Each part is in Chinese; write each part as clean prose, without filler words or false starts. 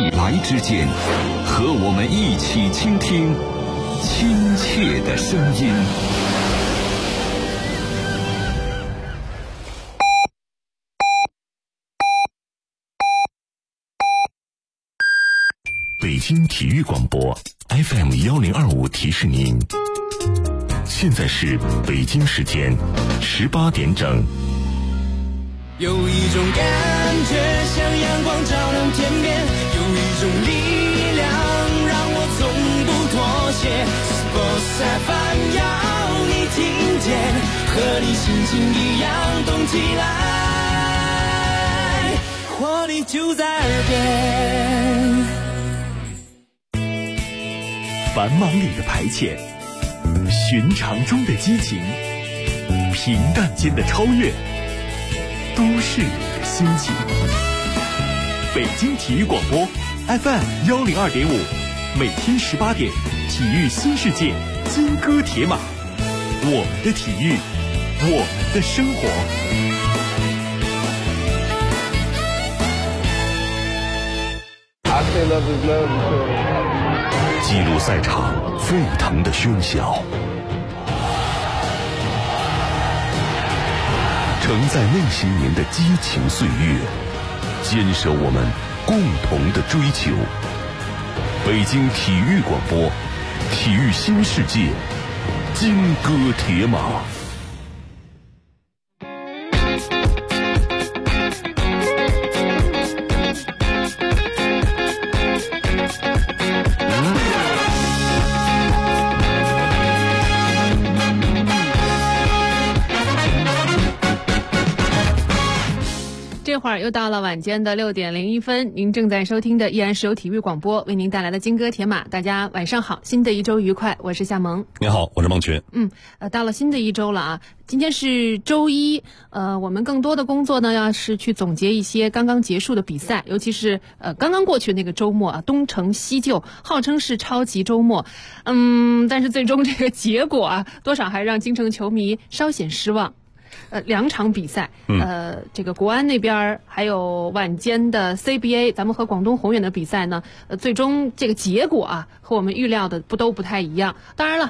来之间，和我们一起倾听亲切的声音。 北京体育广播 FM1025 提示您，现在是北京时间18点整。 有一种感觉像阳光照亮天边，有一种力量让我从不妥协。Sports FM 要你听见，和你心情一样动起来，活力就在耳边。 繁忙里的排遣，寻常中的激情，平淡间的超越，都市里的心情。北京体育广播 FM102.5，每天18点，体育新世界，金戈铁马，我们的体育，我们的生活。 记录赛场沸腾的喧嚣，承载那些年的激情岁月，坚守我们共同的追求。北京体育广播，体育新世界，金戈铁马。 这会儿又到了晚间的6点01分，您正在收听的依然是由体育广播为您带来的金戈铁马。大家晚上好，新的一周愉快，我是夏萌。 你好，我是孟群。 到了新的一周了啊，今天是周一，我们更多的工作呢，要是去总结一些刚刚结束的比赛，尤其是刚刚过去的那个周末啊，东成西就，号称是超级周末，但是最终这个结果啊，多少还让京城球迷稍显失望。2场比赛，这个国安那边还有晚间的 CBA， 咱们和广东宏远的比赛呢，最终这个结果啊，和我们预料的都不太一样。当然了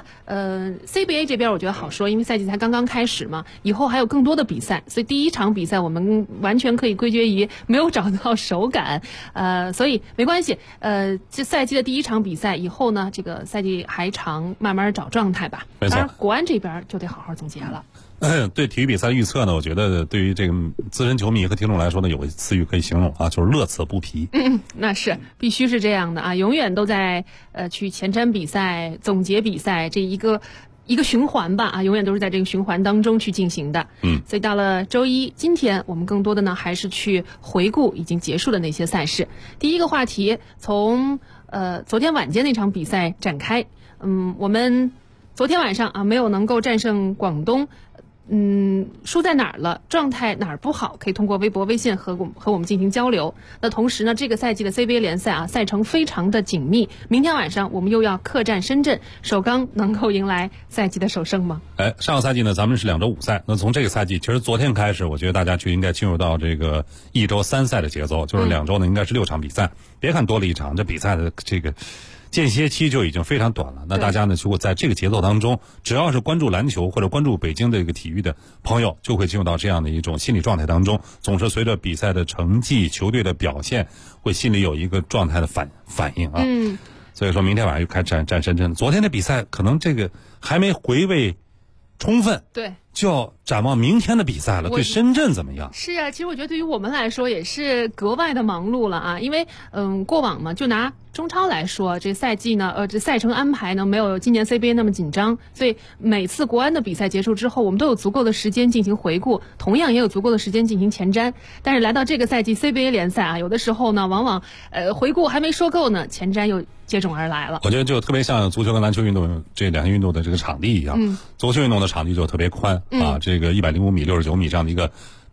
，CBA 这边我觉得好说，因为赛季才刚刚开始嘛，以后还有更多的比赛，所以第一场比赛我们完全可以归结于没有找到手感，所以没关系，这赛季的第一场比赛以后呢，这个赛季还长，慢慢找状态吧。 没错， 当然国安这边就得好好总结了。 对体育比赛预测呢，我觉得对于这个资深球迷和听众来说呢，有个词语可以形容啊，就是乐此不疲。 那是必须是这样的啊，永远都在去前瞻比赛、总结比赛这一个循环吧啊，永远都是在这个循环当中去进行的。所以到了周一，今天我们更多的呢还是去回顾已经结束的那些赛事。第一个话题从昨天晚间那场比赛展开。我们昨天晚上啊没有能够战胜广东。输在哪儿了？状态哪儿不好？可以通过微博、微信和我们进行交流。那同时呢，这个赛季的 CBA 联赛啊，赛程非常的紧密。明天晚上我们又要客战深圳，首钢能够迎来赛季的首胜吗？ 上个赛季呢，咱们是2周5赛。那从这个赛季，其实昨天开始，我觉得大家就应该进入到这个1周3赛的节奏，就是2周呢应该是6场比赛。别看多了一场，这比赛的这个间歇期就已经非常短了。那大家呢，如果在这个节奏当中，只要是关注篮球或者关注北京的这个体育的朋友，就会进入到这样的一种心理状态当中。总是随着比赛的成绩、球队的表现，会心里有一个状态的反应啊。所以说明天晚上又开战深圳。昨天的比赛可能这个还没回味充分， 对， 就要展望明天的比赛了。对深圳怎么样？ 是啊，其实我觉得对于我们来说也是格外的忙碌了啊，因为过往嘛，就拿中超来说，这赛季呢，这赛程安排呢没有今年 CBA 那么紧张，所以每次国安的比赛结束之后，我们都有足够的时间进行回顾，同样也有足够的时间进行前瞻。但是来到这个赛季 CBA 联赛啊，有的时候呢，往往回顾还没说够呢，前瞻又接踵而来了。 我觉得就特别像足球跟篮球运动这两项运动的这个场地一样，足球运动的场地就特别宽啊，这个105米、69米这样的一个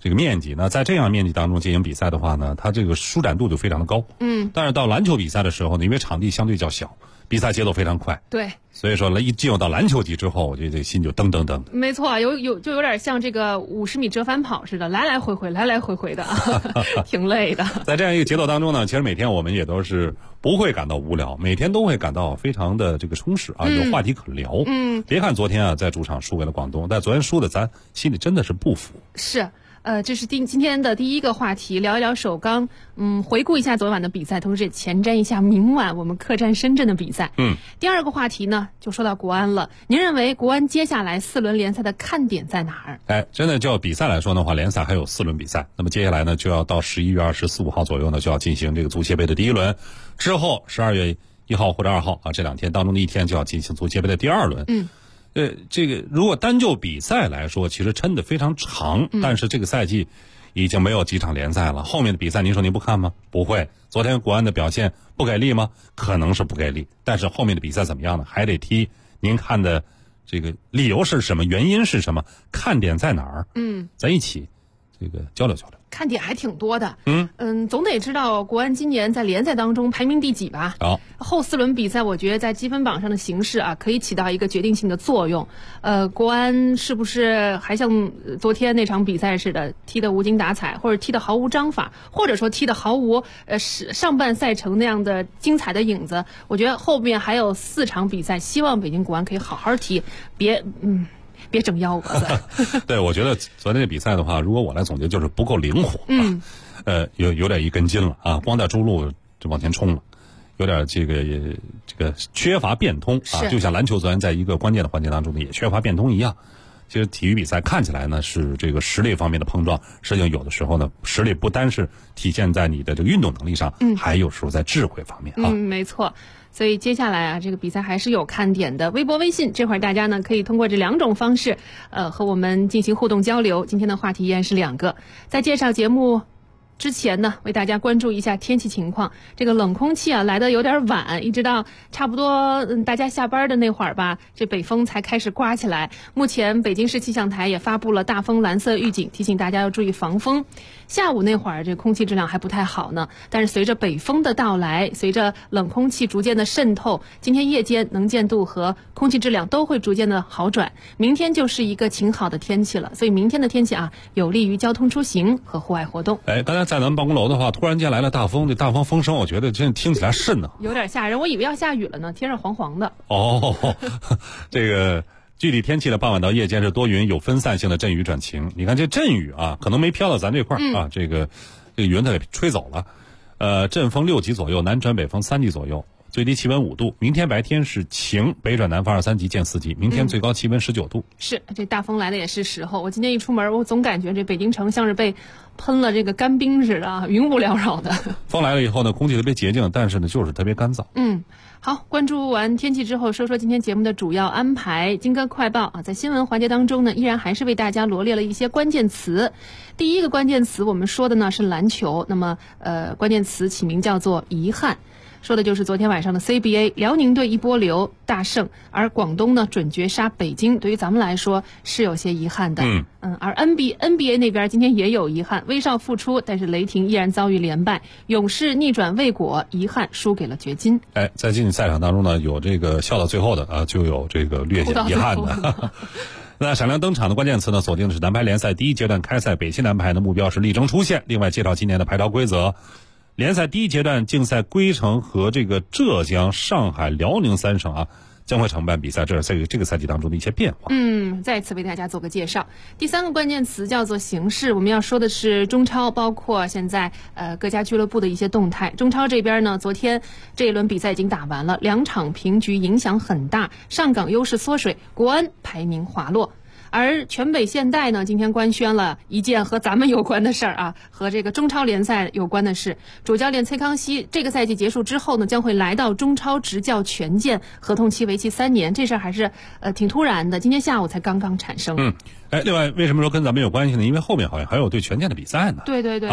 这个面积，那在这样面积当中进行比赛的话呢，它这个舒展度就非常的高。但是到篮球比赛的时候呢，因为场地相对较小，比赛节奏非常快。 对， 所以说一进入到篮球级之后，我觉得这心就噔噔噔。 没错，就有点像这个50米折返跑似的，来来回回的，挺累的。 在这样一个节奏当中呢，其实每天我们也都是不会感到无聊，每天都会感到非常的这个充实啊，有话题可聊。别看昨天啊在主场输给了广东，但昨天输的咱心里真的是不服。 是。这是今天的第一个话题，聊一聊首钢，回顾一下昨晚的比赛，同时也前瞻一下明晚我们客战深圳的比赛。第二个话题呢，就说到国安了。您认为国安接下来4轮联赛的看点在哪儿？ 真的就比赛来说的话，联赛还有4轮比赛，那么接下来呢，就要到11月24、25号左右呢，就要进行这个足协杯的第1轮，之后12月1号或者2号啊，这2天当中的一天就要进行足协杯的第2轮。这个如果单就比赛来说，其实抻得非常长，但是这个赛季已经没有几场联赛了，后面的比赛您说您不看吗？不会。昨天国安的表现不给力吗？可能是不给力，但是后面的比赛怎么样呢？还得踢。您看的这个理由是什么？原因是什么？看点在哪儿？咱一起这个交流交流。 看点还挺多的。总得知道国安今年在联赛当中排名第几吧？后4轮比赛，我觉得在积分榜上的形势啊，可以起到一个决定性的作用。国安是不是还像昨天那场比赛似的踢得无精打采，或者踢得毫无章法，或者说踢得毫无上半赛程那样的精彩的影子？我觉得后面还有4场比赛，希望北京国安可以好好踢，别整幺蛾子。 对，我觉得昨天的比赛的话，如果我来总结，就是不够灵活。有点一根筋了啊，光在中路就往前冲了，有点这个缺乏变通啊，就像篮球昨天在一个关键的环节当中呢，也缺乏变通一样。其实体育比赛看起来呢是这个实力方面的碰撞，实际上有的时候呢，实力不单是体现在你的这个运动能力上，还有时候在智慧方面啊。 没错。所以接下来啊，这个比赛还是有看点的。微博、微信这会儿大家呢可以通过这2种方式，和我们进行互动交流。今天的话题依然是2个。在介绍节目之前呢，为大家关注一下天气情况。这个冷空气啊来得有点晚，一直到差不多大家下班的那会儿吧，这北风才开始刮起来。目前北京市气象台也发布了大风蓝色预警，提醒大家要注意防风。下午那会儿这空气质量还不太好呢，但是随着北风的到来，随着冷空气逐渐的渗透，今天夜间能见度和空气质量都会逐渐的好转。明天就是一个晴好的天气了，所以明天的天气啊有利于交通出行和户外活动。 刚才在咱们办公楼的话，突然间来了大风，这大风风声我觉得真听起来瘆得慌， 有点吓人。我以为要下雨了呢，天上黄黄的。 这个具体天气的傍晚到夜间是多云，有分散性的阵雨转晴。你看这阵雨啊，可能没飘到咱这块啊，这个云它给吹走了。阵风6级左右，南转北风3级左右，最低气温5度。明天白天是晴，北转南风2、3级见4级。明天最高气温19度。 是，这大风来的也是时候。我今天一出门，我总感觉这北京城像是被喷了这个干冰似的，云雾缭绕的。 风来了以后呢，空气特别洁净，但是呢，就是特别干燥。 好，关注完天气之后，说说今天节目的主要安排。金歌快报啊，在新闻环节当中呢，依然还是为大家罗列了一些关键词。第一个关键词我们说的呢是篮球，那么关键词起名叫做遗憾。说的就是昨天晚上的 CBA， 辽宁队一波流大胜，而广东呢准绝杀北京，对于咱们来说是有些遗憾的。而 NBA 那边今天也有遗憾，威少复出，但是雷霆依然遭遇连败，勇士逆转未果，遗憾输给了掘金。 在竞技赛场当中呢，有这个笑到最后的啊，就有这个略显遗憾的。那闪亮登场的关键词呢，锁定的是男排联赛第1阶段开赛，北汽男排的目标是力争出线。另外介绍今年的排招规则。联赛第1阶段竞赛归程和这个浙江、上海、辽宁3省啊将会承办比赛，这是这个赛季当中的一些变化。 再次为大家做个介绍。第3个关键词叫做形势，我们要说的是中超，包括现在各家俱乐部的一些动态。中超这边呢，昨天这一轮比赛已经打完了，2场平局影响很大，上港优势缩水，国安排名滑落。而全北现代呢，今天官宣了一件和咱们有关的事儿啊，和这个中超联赛有关的事。主教练崔康熙这个赛季结束之后呢，将会来到中超执教权健，合同期为期3年。这事儿还是挺突然的，今天下午才刚产生。 另外为什么说跟咱们有关系呢？因为后面好像还有对权健的比赛呢。 对。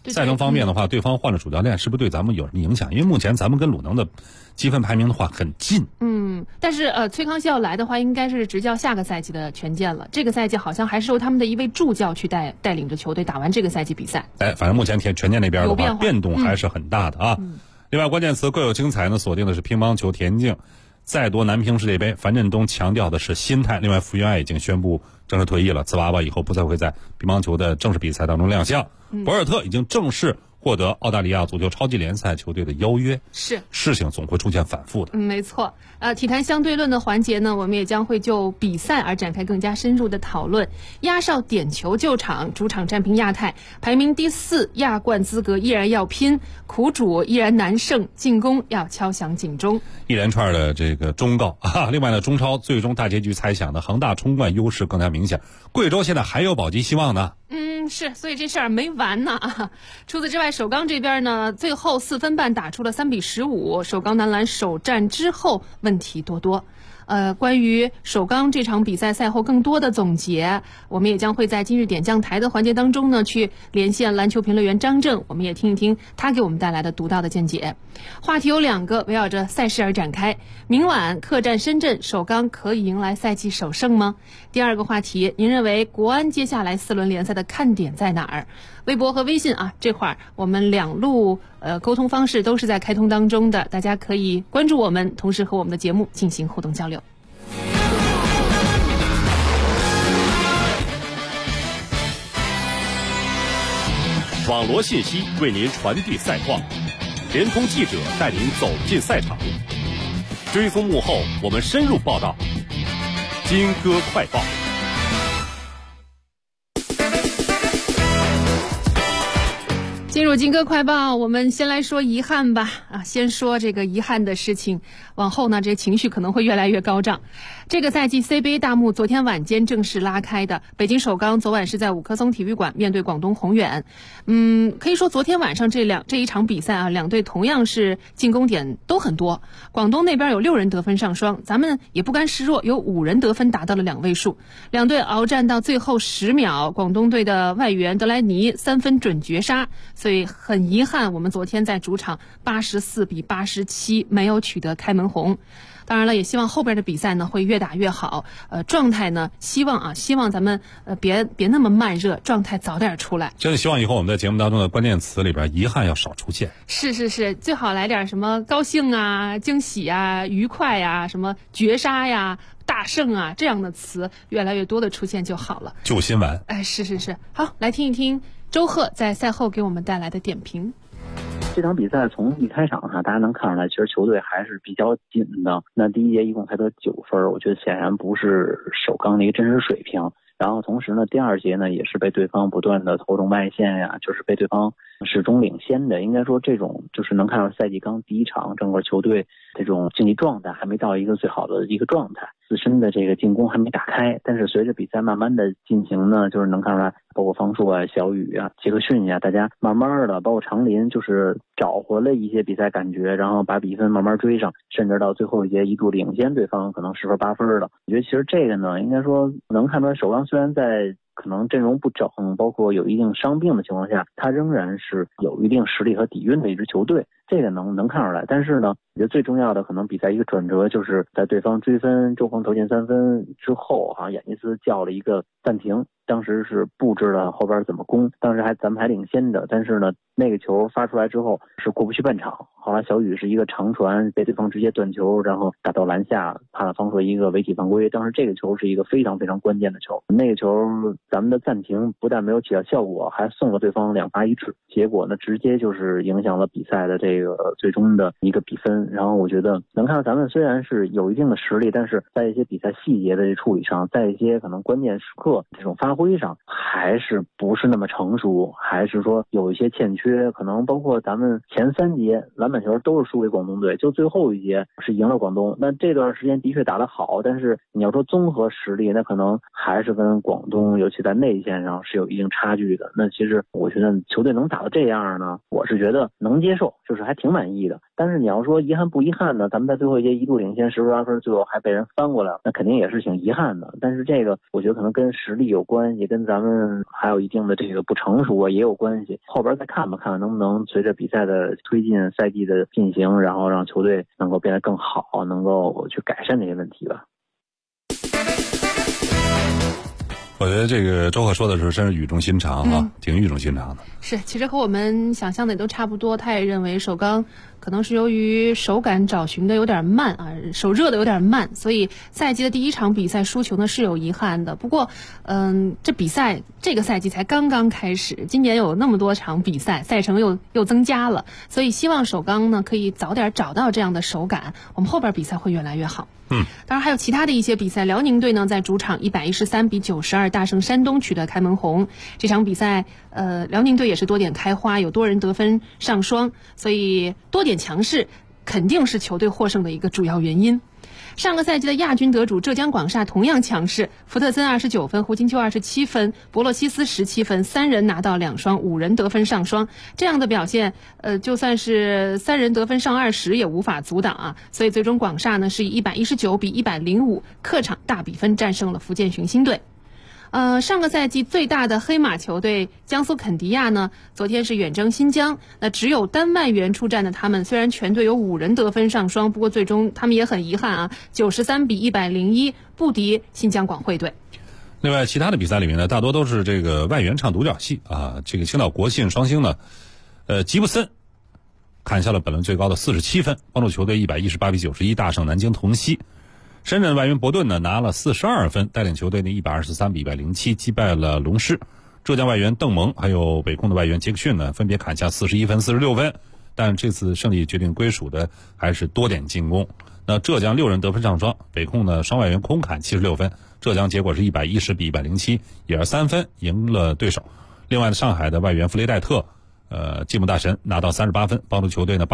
赛程方面的话，对方换了主教练，是不是对咱们有什么影响？因为目前咱们跟鲁能的积分排名的话很近。 但是崔康熙要来的话，应该是执教下个赛季的权健了。这个赛季好像还是由他们的一位助教去带领着球队打完这个赛季比赛。 反正目前权健那边的话变动还是很大的啊。另外关键词各有精彩呢，锁定的是乒乓球、田径。再夺男乒世界杯，樊振东强调的是心态。另外，福原爱已经宣布正式退役了，瓷娃娃以后不再会在乒乓球的正式比赛当中亮相。博尔特已经正式获得澳大利亚足球超级联赛球队的邀约，事情总会出现反复的。 没错。体坛相对论的环节呢，我们也将会就比赛而展开更加深入的讨论。压哨点球救场，主场战平亚太，排名第4，亚冠资格依然要拼，苦主依然难胜，进攻要敲响警钟。 一连串的这个忠告啊！另外呢，中超最终大结局猜想的恒大冲冠优势更加明显，贵州现在还有保级希望呢。 是，所以这事儿没完呢。除此之外，首钢这边呢，最后4分半打出了3-15，首钢男篮首战之后问题多多。关于首钢这场比赛赛后更多的总结，我们也将会在今日点将台的环节当中呢，去连线篮球评论员张正，我们也听一听他给我们带来的独到的见解。话题有2个，围绕着赛事而展开。明晚客战深圳，首钢可以迎来赛季首胜吗？第2个话题，您认为国安接下来4轮联赛的看点在哪儿？微博和微信啊，这块儿我们2路沟通方式都是在开通当中的，大家可以关注我们，同时和我们的节目进行互动交流。 网罗信息为您传递赛况，联通记者带您走进赛场，追踪幕后我们深入报道。金歌快报。 进入金歌快报，我们先来说遗憾吧。先说这个遗憾的事情，往后呢，这情绪可能会越来越高涨。这个赛季 CBA 大幕昨天晚间正式拉开的，北京首钢昨晚是在五棵松体育馆面对广东宏远。可以说昨天晚上这一场比赛啊，两队同样是进攻点都很多。广东那边有6人得分上双，咱们也不甘示弱，有5人得分达到了2位数。两队鏖战到最后10秒，广东队的外援德莱尼3分准绝杀。所以很遗憾，我们昨天在主场84-87没有取得开门红。当然了，也希望后边的比赛呢会越打越好。状态呢，希望咱们别那么慢热，状态早点出来。 真的希望以后我们在节目当中的关键词里边，遗憾要少出现。 是，最好来点什么高兴啊、惊喜啊、愉快啊、什么绝杀呀、大胜啊这样的词越来越多的出现就好了。 救心丸。 是。好，来听一听周贺在赛后给我们带来的点评。 这场比赛从一开场大家能看出来，其实球队还是比较紧的。那第一节一共才得9分，我觉得显然不是首钢的一个真实水平。然后同时呢，第2节呢也是被对方不断的投中外线呀，就是被对方始终领先的。应该说这种就是能看到赛季刚第一场整个球队这种竞技状态还没到一个最好的一个状态，自身的这个进攻还没打开。但是随着比赛慢慢的进行呢，就是能看出来，包括方硕啊、小雨啊、杰克逊呀，大家慢慢的，包括长林，就是找回了一些比赛感觉，然后把比分慢慢追上，甚至到最后一节一度领先对方可能10分8分的。我觉得其实这个呢，应该说能看出来首钢虽然在可能阵容不整，包括有一定伤病的情况下，他仍然是有一定实力和底蕴的一支球队，这个能看出来。但是呢，我觉得最重要的可能比赛一个转折，就是在对方追分，周鹏投进3分之后，好像雅尼斯叫了一个暂停，当时是布置了后边怎么攻，当时咱们还领先着，但是呢，那个球发出来之后是过不去半场。后来小雨是一个长传被对方直接断球，然后打到篮下，判了方硕一个违体犯规。当时这个球是一个非常非常关键的球，那个球咱们的暂停不但没有起到效果，还送了对方2罚1掷，结果呢直接就是影响了比赛的这个最终的一个比分。然后我觉得能看到咱们虽然是有一定的实力，但是在一些比赛细节的处理上，在一些可能关键时刻这种发挥上还是不是那么成熟，还是说有一些欠缺。可能包括咱们前3节篮板球都是输给广东队，就最后一节是赢了广东。那这段时间的确打得好，但是你要说综合实力，那可能还是跟广东尤其在内线上是有一定差距的。那其实我觉得球队能打到这样呢，我是觉得能接受，就是还挺满意的。但是你要说遗憾不遗憾呢？咱们在最后一节一度领先10多分，最后还被人翻过来，那肯定也是挺遗憾的。但是这个我觉得可能跟实力有关系，跟咱们还有一定的这个不成熟啊也有关系。后边再看吧，看看能不能随着比赛的推进、赛季的进行，然后让球队能够变得更好，能够去改善这些问题吧。 我觉得这个周贺说的时候真是语重心长啊，挺语重心长的。 是，其实和我们想象的也都差不多。他也认为首钢可能是由于手感找寻的有点慢啊，手热的有点慢，所以赛季的第一场比赛输球呢是有遗憾的。不过，这比赛这个赛季才刚刚开始，今年有那么多场比赛，赛程又增加了，所以希望首钢呢可以早点找到这样的手感，我们后边比赛会越来越好。当然还有其他的一些比赛，辽宁队呢在主场113-92大胜山东，取得开门红。这场比赛，辽宁队也是多点开花，有多人得分上双，所以多点强势肯定是球队获胜的一个主要原因。上个赛季的亚军得主浙江广厦同样强势，福特森29分，胡金秋27分，博洛西斯17分，3人拿到2双，5人得分上双。这样的表现，就算是3人得分上20也无法阻挡啊。所以最终广厦呢是以119-105客场大比分战胜了福建雄心队。上个赛季最大的黑马球队江苏肯迪亚呢，昨天是远征新疆，那只有单外援出战的他们，虽然全队有5人得分上双，不过最终他们也很遗憾啊，93-101不敌新疆广汇队。 另外，其他的比赛里面呢，大多都是这个外援唱独角戏啊。这个青岛国信双星呢，吉布森砍下了本轮最高的47分，帮助球队118-91大胜南京同曦。深圳外援伯顿呢拿了42分，带领球队呢123-107击败了龙狮。浙江外援邓蒙还有北控的外援杰克逊呢分别砍下41分、46分，但这次胜利决定归属的还是多点进攻。那浙江6人得分上双，北控呢双外援空砍76分，浙江结果是110-107，也是3分赢了对手。另外呢，上海的外援弗雷戴特进步大神拿到38分，帮助球队呢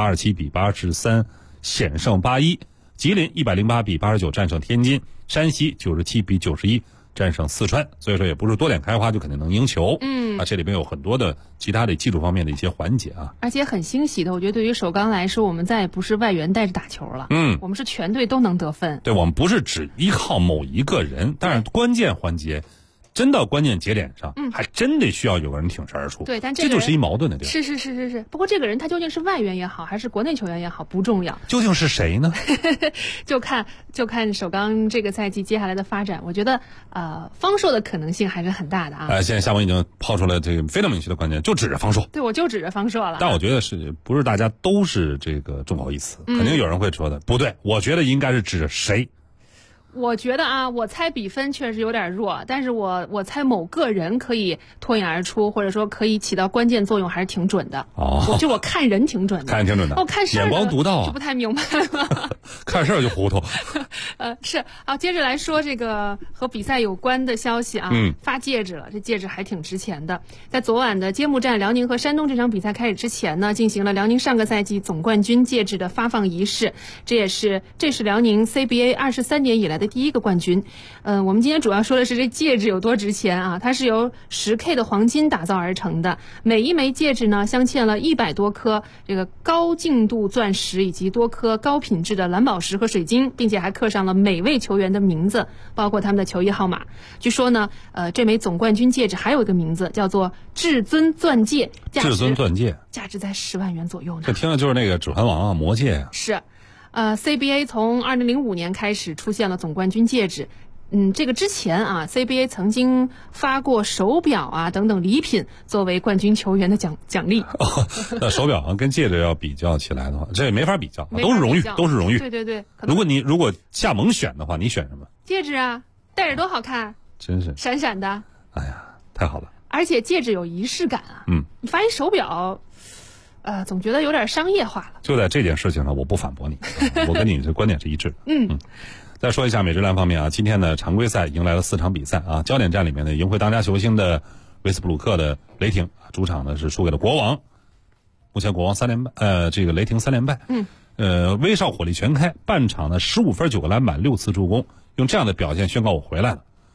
87-83险胜81。吉林108-89战胜天津，山西97-91战胜四川。所以说也不是多点开花就肯定能赢球。这里面有很多的其他的技术方面的一些环节啊。 而且很欣喜的，我觉得对于首钢来说，我们再也不是外援带着打球了。我们是全队都能得分。 对，我们不是只依靠某一个人，但是关键环节。真到关键节点上，还真得需要有个人挺身而出。 对，但这就是一矛盾的地方。 是。不过这个人他究竟是外援也好，还是国内球员也好，不重要。 究竟是谁呢？ 就看首钢这个赛季接下来的发展。我觉得方硕的可能性还是很大的啊。 现在夏文已经抛出了这个非常明确的观点，就指着方硕。 对，我就指着方硕了。 但我觉得不是大家都是这个众口一词，肯定有人会说的不对。我觉得应该是指着谁。 我觉得啊，我猜比分确实有点弱，但是我猜某个人可以脱颖而出，或者说可以起到关键作用，还是挺准的。我看人挺准的， 看人挺准的。 看事儿眼光独到啊， 就不太明白了。 看事儿就糊涂。 是啊，接着来说这个和比赛有关的消息啊，发戒指了，这戒指还挺值钱的。在昨晚的揭幕战辽宁和山东这场比赛开始之前呢，进行了辽宁上个赛季总冠军戒指的发放仪式，这是辽宁 CBA 23年以来的第一个冠军。我们今天主要说的是这戒指有多值钱啊！它是由10K 的黄金打造而成的，每一枚戒指呢镶嵌了100多颗这个高净度钻石以及多颗高品质的蓝宝石和水晶，并且还刻上了每位球员的名字，包括他们的球衣号码。据说呢，这枚总冠军戒指还有一个名字叫做至尊钻戒， 至尊钻戒价值在10万元左右呢。 这听着就是那个指环王啊，魔戒啊。 是。CBA 从2005年开始出现了总冠军戒指。这个之前啊 ，CBA 曾经发过手表啊等等礼品作为冠军球员的奖励。 那手表啊跟戒指要比较起来的话，这也没法比较，都是荣誉，都是荣誉。 对。 如果下猛选的话，你选什么？ 戒指啊，戴着多好看， 真是闪闪的。 哎呀，太好了！ 而且戒指有仪式感啊。你发一手表。总觉得有点商业化了。 就在这件事情上，我不反驳你，我跟你这观点是一致。再说一下美职篮方面啊，今天的常规赛迎来了4场比赛啊，焦点战里面呢，赢回当家球星的威斯布鲁克的雷霆主场呢是输给了国王，目前国王3连败，这个雷霆3连败。威少火力全开，半场呢15分9个篮板6次助攻，用这样的表现宣告我回来了。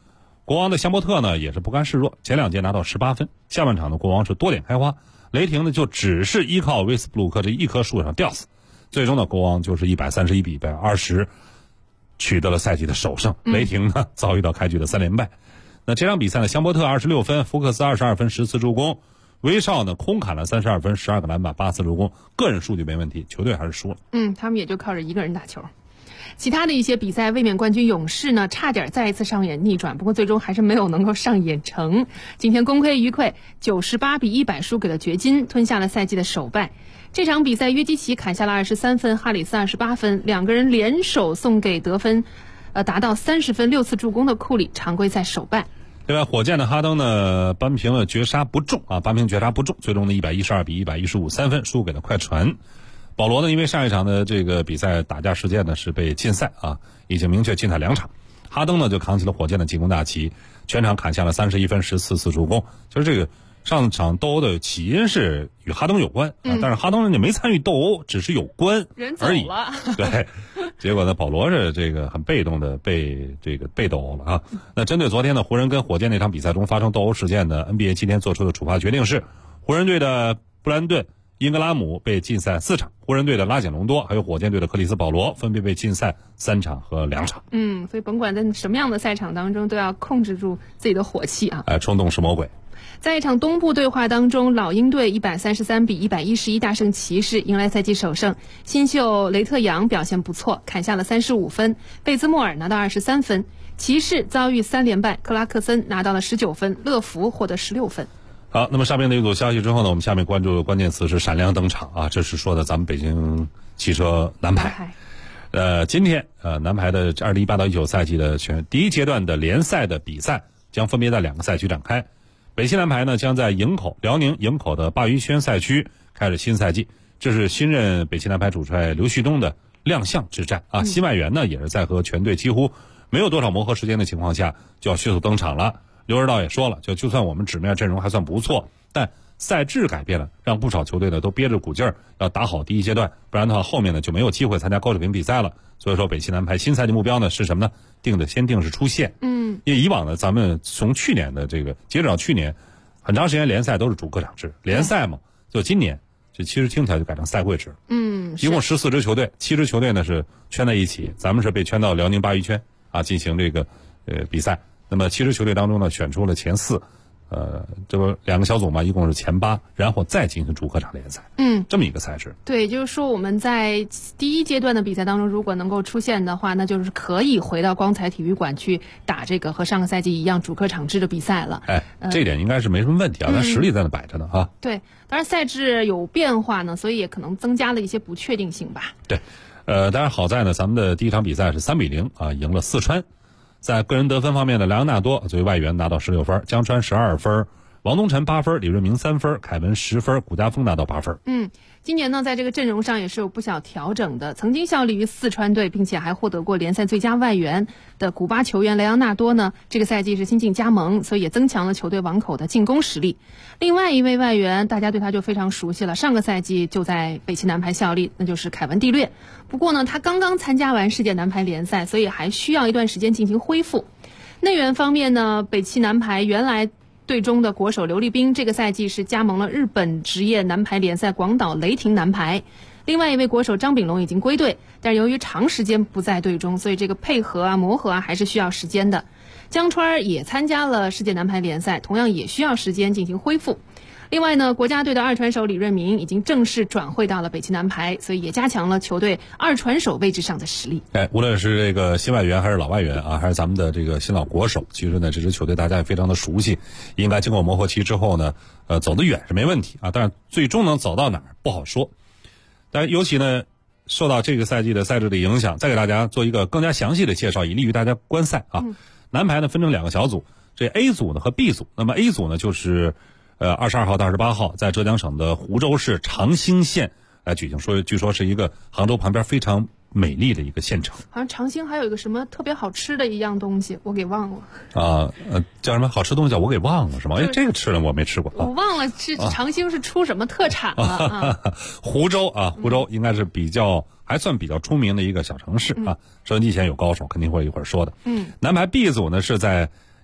国王的香波特呢也是不甘示弱，前2节拿到18分，下半场的国王是多点开花，雷霆呢就只是依靠威斯布鲁克这一棵树上吊死，最终呢国王就是131比120取得了赛季的首胜，雷霆呢遭遇到开局的3连败。那这场比赛呢，香波特26分，福克斯22分14助攻，威少呢空砍了32分12个篮板8次助攻，个人数据没问题，球队还是输了。 他们也就靠着一个人打球。其他的一些比赛，卫冕冠军勇士呢，差点再一次上演逆转，不过最终还是没有能够上演成。今天功亏一篑，98比100输给了掘金，吞下了赛季的首败。这场比赛，约基奇砍下了23分，哈里斯28分，两个人联手送给得分达到30分6次助攻的库里常规赛首败。 另外，火箭的哈登呢扳平了绝杀不中，最终呢112比115 3分输给了快船。保罗呢，因为上一场的这个比赛打架事件呢是被禁赛已经明确禁赛2场。哈登呢就扛起了火箭的进攻大旗，全场砍下了31分14次助攻。就是这个上场斗殴的起因是与哈登有关但是哈登也没参与斗殴，只是有关而已。对，结果呢，保罗是这个很被动的被斗殴了那针对昨天的湖人跟火箭那场比赛中发生斗殴事件呢 ，NBA 今天做出的处罚决定是，湖人队的布兰顿英格拉姆被禁赛4场，湖人队的拉简隆多还有火箭队的克里斯保罗分别被禁赛3场和2场。 所以甭管在什么样的赛场当中，都要控制住自己的火气冲动是魔鬼。 在一场东部对话当中，老鹰队133比111大胜骑士，迎来赛季首胜。新秀雷特扬表现不错，砍下了35分，贝兹莫尔拿到23分。骑士遭遇3连败，克拉克森拿到了19分，乐福获得16分。 好，那么上面的一组消息之后呢，我们下面关注的关键词是闪亮登场这是说的咱们北京汽车男排。今天男排的2018到19赛季的第一阶段的联赛的比赛将分别在2个赛区展开。北汽男排呢将在辽宁营口的鲅鱼轩赛区开始新赛季，这是新任北汽男排主帅刘旭东的亮相之战新外援呢也是在和全队几乎没有多少磨合时间的情况下就要迅速登场了。刘指导也说了，就算我们纸面阵容还算不错，但赛制改变了，让不少球队呢都憋着股劲儿要打好第一阶段，不然的话后面呢就没有机会参加高水平比赛了。所以说北汽男排新赛季目标呢是什么呢？先定是出线。因为以往呢咱们从去年的这个截止到去年，很长时间联赛都是主客场制，联赛嘛，就今年其实听起来就改成赛会制。一共14支球队，7支球队呢是圈在一起，咱们是被圈到辽宁鲅鱼圈进行这个比赛。那么7支球队当中呢，选出了前4，这不2个小组嘛，一共是前8，然后再进行主客场联赛。这么一个赛制。 对，就是说我们在第一阶段的比赛当中，如果能够出现的话，那就是可以回到光彩体育馆去打这个和上个赛季一样主客场制的比赛了。 这点应该是没什么问题但实力在那摆着呢对，当然赛制有变化呢，所以也可能增加了一些不确定性吧。 对，当然好在呢，咱们的第一场比赛是3比0赢了四川。在个人得分方面的莱昂纳多作为外援拿到16分，江川12分，王东晨8分，李润明3分，凯文10分，古家峰拿到8分。 今年呢，在这个阵容上也是有不小调整的。曾经效力于四川队，并且还获得过联赛最佳外援的古巴球员莱昂纳多呢，这个赛季是新晋加盟，所以也增强了球队网口的进攻实力。另外一位外援，大家对他就非常熟悉了，上个赛季就在北汽男排效力，那就是凯文蒂略。不过呢，他刚刚参加完世界男排联赛，所以还需要一段时间进行恢复。内援方面呢，北汽男排原来队中的国手刘立斌这个赛季是加盟了日本职业男排联赛广岛雷霆男排。另外一位国手张炳龙已经归队，但是由于长时间不在队中，所以这个配合磨合还是需要时间的。江川也参加了世界男排联赛，同样也需要时间进行恢复。另外呢，国家队的二传手李润明已经正式转会到了北汽男排，所以也加强了球队二传手位置上的实力。 无论是这个新外援还是老外援还是咱们的这个新老国手，其实呢这支球队大家也非常的熟悉，应该经过磨合期之后呢走得远是没问题但是最终能走到哪儿不好说。但尤其呢受到这个赛季的赛制的影响，再给大家做一个更加详细的介绍，以利于大家观赛男排呢分成2个小组，这 A 组呢和 B 组。那么 A 组呢就是22号到28号在浙江省的湖州市长兴县来举行，据说是一个杭州旁边非常美丽的一个县城。 好像长兴还有一个什么特别好吃的一样东西，我给忘了叫什么好吃东西我给忘了是吗？这个吃了我没吃过我忘了是长兴是出什么特产了湖州湖州应该是还算比较出名的一个小城市收音机前有高手肯定会一会儿说的。男排 B 组呢是在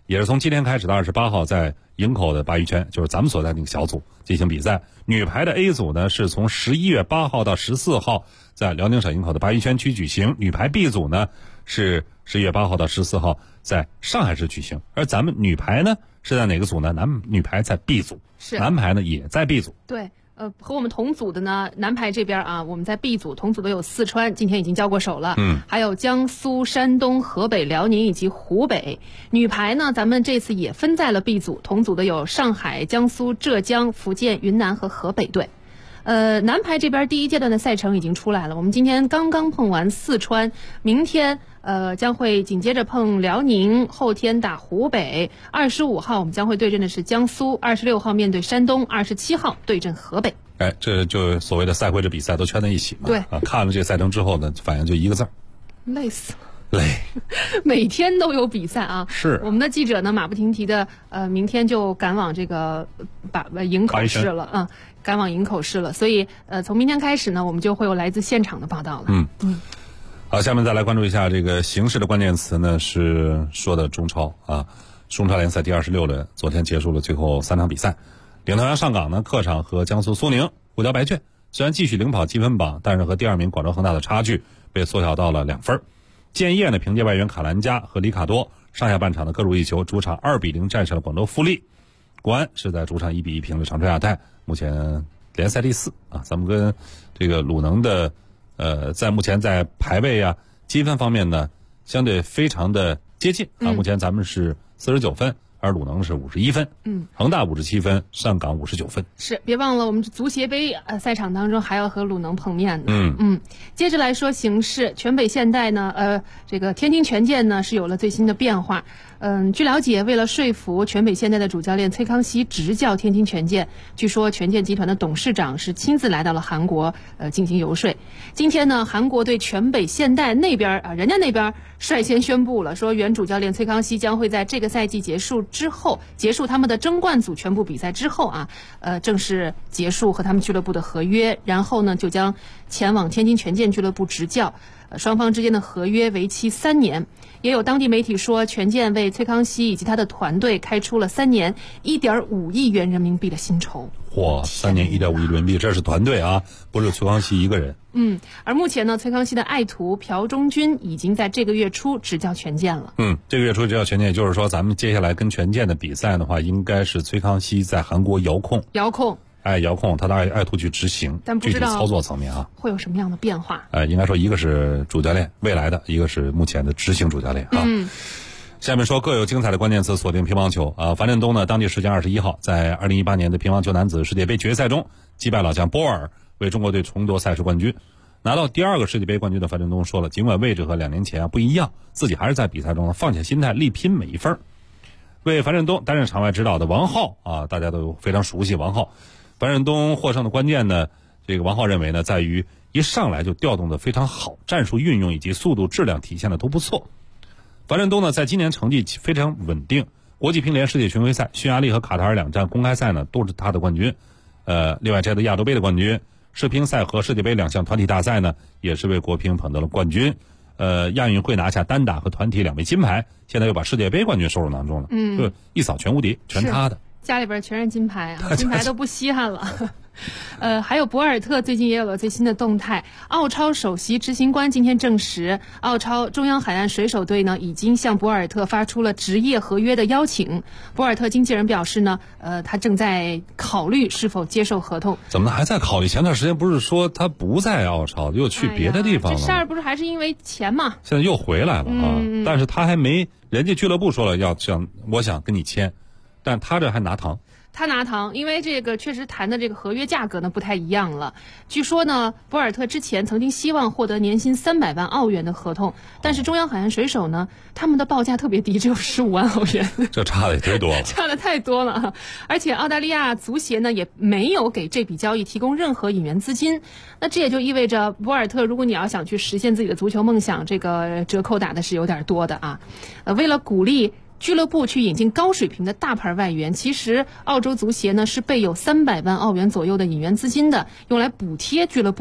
也是从今天开始到28号，在营口的鲅鱼圈，就是咱们所在那个小组进行比赛。女排的 A 组呢，是从11月8号到14号在辽宁省营口的鲅鱼圈区举行；女排 B 组呢，是11月8号到14号在上海市举行。而咱们女排呢，是在哪个组呢？女排在 B 组， 是男排呢也在 B 组。 对。和我们同组的呢，男排这边啊，我们在 B 组，同组的有四川，今天已经交过手了，还有江苏、山东、河北、辽宁以及湖北。女排呢，咱们这次也分在了 B 组，同组的有上海、江苏、浙江、福建、云南和河北队。男排这边第一阶段的赛程已经出来了，我们今天刚刚碰完四川，明天将会紧接着碰辽宁，后天打湖北，25号我们将会对阵的是江苏，26号面对山东，27号对阵河北。 哎，这就所谓的赛会制比赛都圈在一起嘛。 对啊，看了这个赛程之后呢，反应就一个字儿： 累死了。 累， 每天都有比赛啊！ 是我们的记者呢，马不停蹄的，明天就赶往这个营口市了啊，赶往营口市了。所以从明天开始呢，我们就会有来自现场的报道了。 好，下面再来关注一下这个形势的关键词呢，是说的中超啊，中超联赛第26轮，昨天结束了最后3场比赛，领头羊上港呢，客场和江苏苏宁互交白卷，虽然继续领跑积分榜，但是和第2名广州恒大的差距被缩小到了2分。建业呢，凭借外援卡兰加和里卡多上下半场的各入一球，主场2-0战胜了广州富力。国安是在主场1-1平了长春亚泰，目前联赛第4啊。咱们跟这个鲁能的在目前在排位啊积分方面呢，相对非常的接近啊。目前咱们是49分。而鲁能是51分，恒大57分，上港59分。 是，别忘了我们足协杯赛场当中还要和鲁能碰面呢。接着来说形势，全北现代呢，这个天津权健呢是有了最新的变化。据了解，为了说服全北现代的主教练崔康熙执教天津权健，据说权健集团的董事长是亲自来到了韩国进行游说。今天呢，韩国对全北现代那边人家那边率先宣布了，说原主教练崔康熙将会在这个赛季结束之后，结束他们的争冠组全部比赛之后正式结束和他们俱乐部的合约，然后呢就将前往天津权健俱乐部执教。双方之间的合约为期3年。也有当地媒体说，权健为崔康熙以及他的团队开出了3年1.5亿元人民币的薪酬。 嚯，3年1.5亿人民币，这是团队啊，不是崔康熙一个人。 而目前呢，崔康熙的爱徒朴忠君已经在这个月初执教权健了。 这个月初执教权健，也就是说，咱们接下来跟权健的比赛的话，应该是崔康熙在韩国遥控他的爱徒去执行， 但不知道具体操作层面啊， 会有什么样的变化？ 应该说一个是主教练未来的，一个是目前的执行主教练啊。下面说各有精彩的关键词，锁定乒乓球啊。樊振东呢，当地时间21号在2018年的乒乓球男子世界杯决赛中击败老将波尔，为中国队重夺赛事冠军。拿到第2个世界杯冠军的樊振东说了，尽管位置和2年前不一样，自己还是在比赛中放下心态，力拼每一分。为樊振东担任场外指导的王浩啊，大家都非常熟悉王浩。樊振东获胜的关键呢，这个王浩认为呢，在于一上来就调动的非常好，战术运用以及速度质量体现的都不错。樊振东呢，在今年成绩非常稳定，国际乒联世界巡回赛、匈牙利和卡塔尔2站公开赛呢都是他的冠军。另外这次亚洲杯的冠军，世乒赛和世界杯2项团体大赛呢，也是为国乒捧得了冠军。亚运会拿下单打和团体2枚金牌，现在又把世界杯冠军收入囊中了。就一扫全无敌，全他的。 家里边全是金牌啊，金牌都不稀罕了。还有博尔特最近也有了最新的动态。澳超首席执行官今天证实，澳超中央海岸水手队呢已经向博尔特发出了职业合约的邀请。博尔特经纪人表示呢，他正在考虑是否接受合同。 怎么还在考虑？前段时间不是说他不在澳超，又去别的地方了？ 这事儿不是还是因为钱吗？ 现在又回来了啊！但是他还没，人家俱乐部说了我想跟你签，但他这还拿糖。 他拿糖，因为这个确实谈的这个合约价格呢不太一样了。据说呢，博尔特之前曾经希望获得年薪300万澳元的合同，但是中央海岸水手呢，他们的报价特别低，只有15万澳元。 这差的也忒多了， 差的太多了。而且澳大利亚足协呢也没有给这笔交易提供任何引援资金。那这也就意味着博尔特，如果你要想去实现自己的足球梦想，这个折扣打的是有点多的啊。为了鼓励俱乐部去引进高水平的大牌外援，其实澳洲足协呢是备有300万澳元左右的引援资金的，用来补贴俱乐部。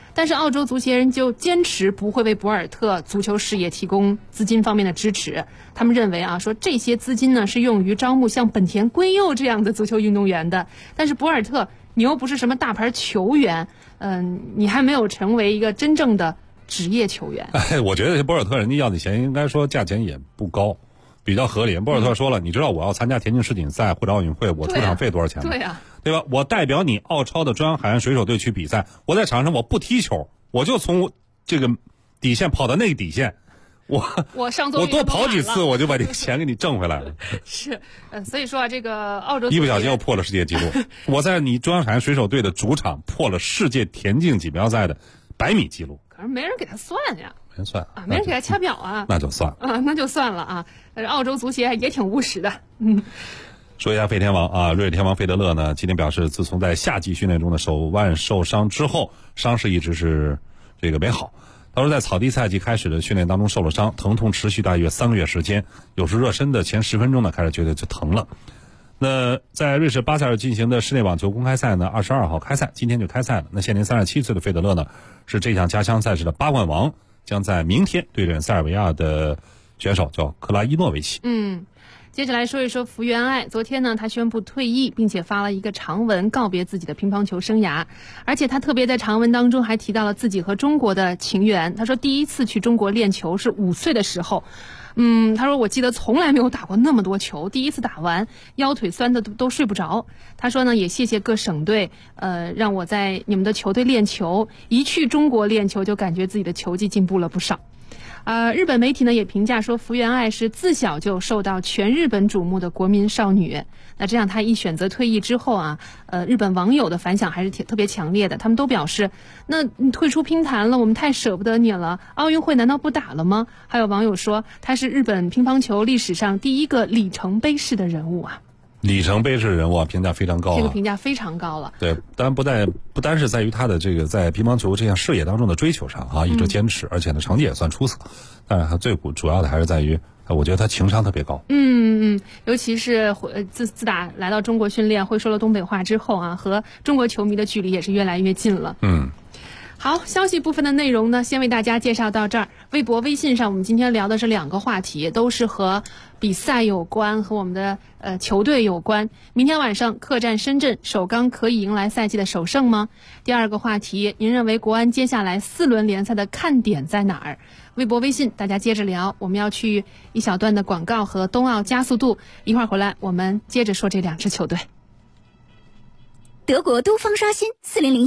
但是澳洲足协人就坚持不会为博尔特足球事业提供资金方面的支持。他们认为啊，说这些资金呢是用于招募像本田圭佑这样的足球运动员的。但是博尔特，你又不是什么大牌球员，你还没有成为一个真正的职业球员。 我觉得博尔特人家要的钱应该说价钱也不高，比较合理。博尔特说了，你知道我要参加田径世锦赛或者奥运会，我出场费多少钱吗？ 对呀， 对吧？我代表你澳超的中央海岸水手队去比赛，我在场上我不踢球，我就从这个底线跑到那个底线，我上座我多跑几次，我就把这个钱给你挣回来了。 是，所以说啊，这个澳洲一不小心又破了世界纪录。我在你中央海岸水手队的主场破了世界田径锦标赛的100米纪录。 可是没人给他算呀， 没人算啊，没人给他掐表啊， 那就算了啊，那就算了啊。澳洲足协也挺务实的， 说一下费天王啊，瑞士天王费德勒呢，今天表示，自从在夏季训练中的手腕受伤之后，伤势一直是这个没好。他说，在草地赛季开始的训练当中受了伤，疼痛持续大约3个月时间，有时热身的前10分钟呢，开始觉得就疼了。那在瑞士巴塞尔进行的室内网球公开赛呢，22号开赛，今天就开赛了。那现年37岁的费德勒呢，是这项家乡赛事的8冠王，将在明天对阵塞尔维亚的选手叫克拉伊诺维奇。 接着来说一说福原爱。昨天呢，他宣布退役，并且发了一个长文告别自己的乒乓球生涯。而且他特别在长文当中还提到了自己和中国的情缘。他说第一次去中国练球是5岁的时候。他说我记得从来没有打过那么多球，第一次打完腰腿酸的都睡不着。他说呢，也谢谢各省队，让我在你们的球队练球，一去中国练球就感觉自己的球技进步了不少。日本媒体呢也评价说，福原爱是自小就受到全日本瞩目的国民少女。那这样她一选择退役之后啊，日本网友的反响还是特别强烈的。他们都表示，那你退出乒坛了，我们太舍不得你了。奥运会难道不打了吗？还有网友说，她是日本乒乓球历史上第一个里程碑式的人物啊。 里程碑式人物啊，评价非常高， 这个评价非常高了。 对，当然不单是在于他的这个在乒乓球这项事业当中的追求上啊，一直坚持，而且呢成绩也算出色。但是他最主要的还是在于，我觉得他情商特别高。 尤其是自打来到中国训练，会说了东北话之后啊，和中国球迷的距离也是越来越近了。好，消息部分的内容呢，先为大家介绍到这儿。微博、微信上，我们今天聊的是2个话题，都是和比赛有关，和我们的球队有关。明天晚上客战深圳，首钢可以迎来赛季的首胜吗？第2个话题，您认为国安接下来4轮联赛的看点在哪儿？微博、微信，大家接着聊。我们要去一小段的广告和冬奥加速度，一会儿回来我们接着说这2支球队。 德国都方刷新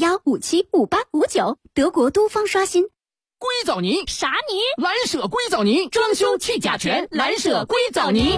4001575859，德国都方刷新。 硅藻泥？ 啥泥？ 蓝舍硅藻泥，装修去甲醛，蓝舍硅藻泥。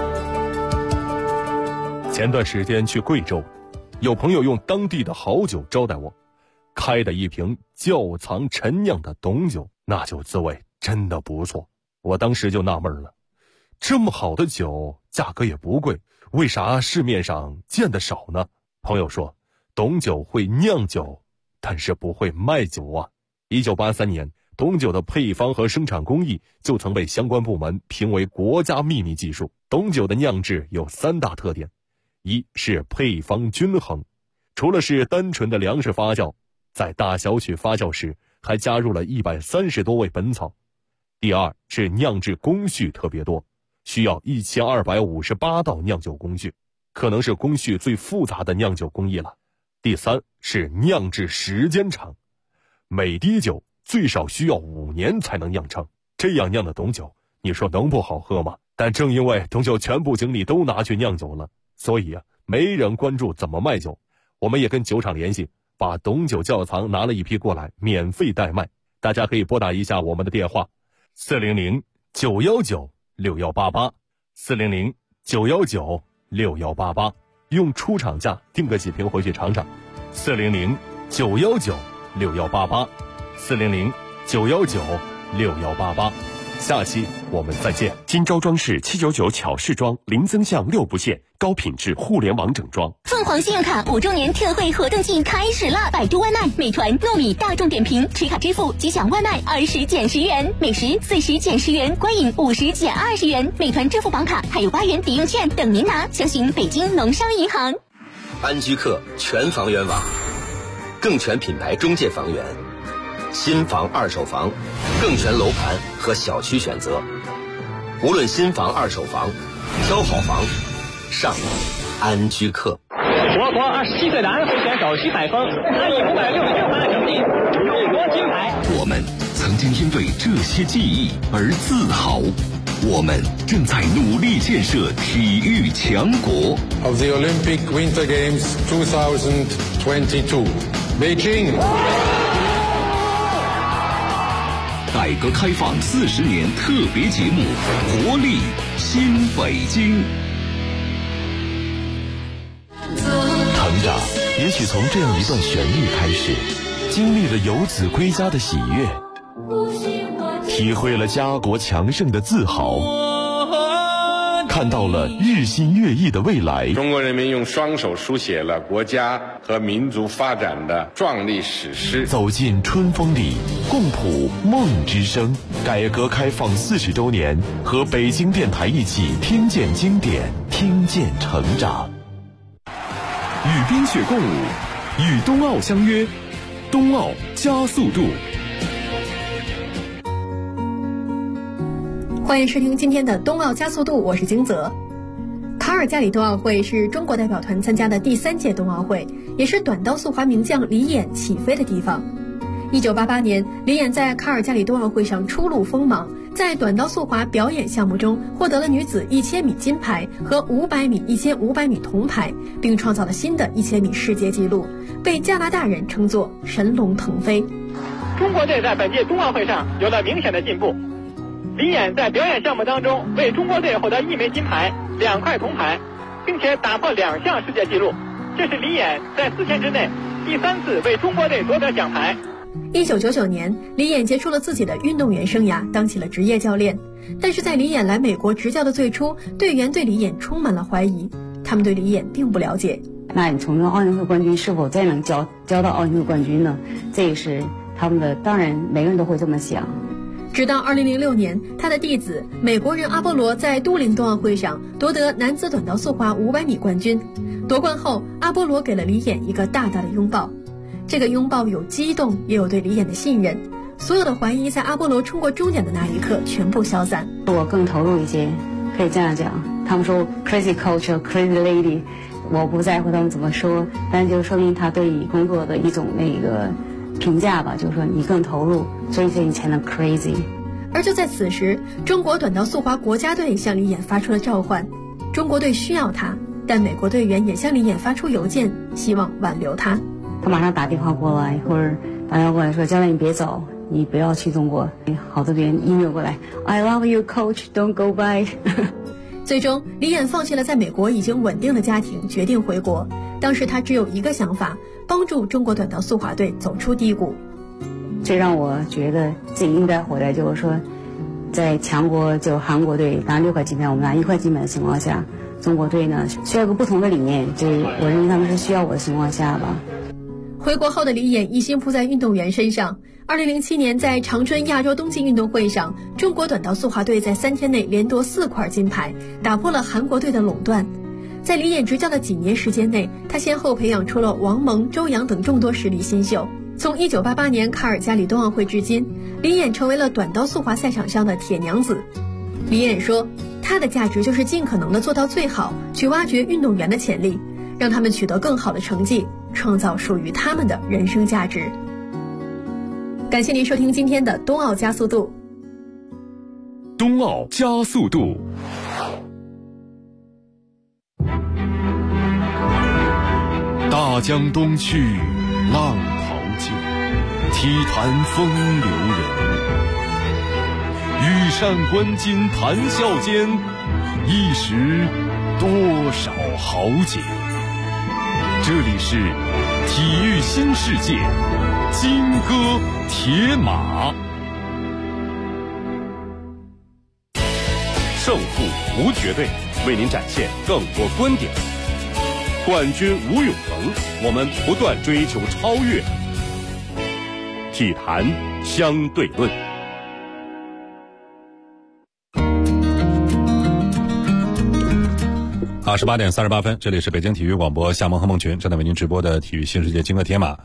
前段时间去贵州，有朋友用当地的好酒招待我，开的一瓶窖藏陈酿的董酒，那酒滋味真的不错。我当时就纳闷了，这么好的酒，价格也不贵，为啥市面上见得少呢？朋友说，董酒会酿酒，但是不会卖酒啊。1983年，董酒的配方和生产工艺就曾被相关部门评为国家秘密技术。董酒的酿制有3大特点，一是配方均衡，除了是单纯的粮食发酵，在大小曲发酵时还加入了130多味本草。第二是酿制工序特别多，需要1258道酿酒工序，可能是工序最复杂的酿酒工艺了。第三是酿制时间长，每滴酒最少需要5年才能酿成，这样酿的董酒，你说能不好喝吗？但正因为董酒全部精力都拿去酿酒了，所以没人关注怎么卖酒。我们也跟酒厂联系，把董酒窖藏拿了一批过来，免费代卖。大家可以拨打一下我们的电话，400-919-6188，400-919-6188，用出厂价订个几瓶回去尝尝。400-919-6188，400-919-6188。下期我们再见。 金招装饰799巧饰装，零增项6不限，高品质互联网整装。 凤凰信用卡5周年特惠活动季开始了！百度外卖、美团、糯米、大众点评持卡支付即享外卖20减10元，美食40减10元，观影50减20元。美团支付宝卡还有8元抵用券等您拿，详询北京农商银行。 安居客全房源网，更全品牌中介房源， 新房、二手房，更全楼盘和小区选择。无论新房、二手房，挑好房，上安居客。 我国27岁的安徽选手徐海峰，他以566分的成绩勇夺金牌。 我们曾经因为这些记忆而自豪，我们正在努力建设体育强国。 Of the Olympic Winter Games 2022, Beijing。 改革开放40年特别节目《活力新北京》。 成长也许从这样一段旋律开始，经历了游子归家的喜悦，体会了家国强盛的自豪，看到了日新月异的未来。 中国人民用双手书写了国家和民族发展的壮丽史诗。 走进春风里，共谱梦之声。改革开放40周年，和北京电台一起听见经典，听见成长。 与冰雪共舞，与冬奥相约，冬奥加速度。 欢迎收听今天的冬奥加速度，我是金泽。卡尔加里冬奥会是中国代表团参加的第3届冬奥会，也是短道速滑名将李演起飞的地方。1988年，李演在卡尔加里冬奥会上初露锋芒，在短道速滑表演项目中获得了女子1000米金牌和500米、1500米铜牌，并创造了新的1000米世界纪录，被加拿大人称作神龙腾飞。 中国队在本届冬奥会上有了明显的进步。李演在表演项目当中为中国队获得1枚金牌、2块铜牌，并且打破2项世界纪录，这是李演在4天之内第3次为中国队夺得奖牌。 1999年，李演结束了自己的运动员生涯，当起了职业教练。但是在李演来美国执教的最初，队员对李演充满了怀疑，他们对李演并不了解。 那你从奥运会冠军是否再能教到奥运会冠军呢？这也是他们的，当然每个人都会这么想。 直到2006年，他的弟子美国人阿波罗在都灵冬奥会上夺得男子短道速滑500米冠军。夺冠后，阿波罗给了李演一个大大的拥抱。这个拥抱有激动，也有对李演的信任。所有的怀疑在阿波罗冲过终点的那一刻全部消散。 我更投入一些，可以这样讲。他们说 crazy coach crazy lady， 我不在乎他们怎么说，但就说明他对你工作的一种那个评价吧，就是说你更投入，所以你才能 crazy。 而就在此时，中国短道速滑国家队向李演发出了召唤。中国队需要他，但美国队员也向李演发出邮件，希望挽留他。 他马上打电话过来，或者打电话过来说：“教练，你别走，你不要去中国。”好多人email过来 ：“I love you, coach. Don't go back。” 最终，李演放弃了在美国已经稳定的家庭，决定回国。当时他只有一个想法：帮助中国短道速滑队走出低谷。 最让我觉得自己应该回来，就是说，在强国就韩国队拿6块金牌，我们拿1块金牌的情况下，中国队呢需要一个不同的理念，就是我认为他们是需要我的情况下吧。 回国后的李演一心扑在运动员身上。2007年在长春亚洲冬季运动会上，中国短道速滑队在3天内连夺4块金牌，打破了韩国队的垄断。在李演执教的几年时间内，他先后培养出了王蒙、周洋等众多实力新秀。从1988年卡尔加里冬奥会至今，李演成为了短道速滑赛场上的铁娘子。李演说，他的价值就是尽可能的做到最好，去挖掘运动员的潜力，让他们取得更好的成绩，创造属于他们的人生价值。感谢您收听今天的冬奥加速度。 冬奥加速度。大江东去，浪淘尽，体坛风流人物。羽扇纶巾谈笑间，一时多少豪杰。这里是体育新世界，金戈铁马。胜负无绝对，为您展现更多观点。冠军无永恒，我们不断追求超越。体坛相对论。 18点38分，这里是北京体育广播夏梦和梦群正在为您直播的体育新世界金戈铁马。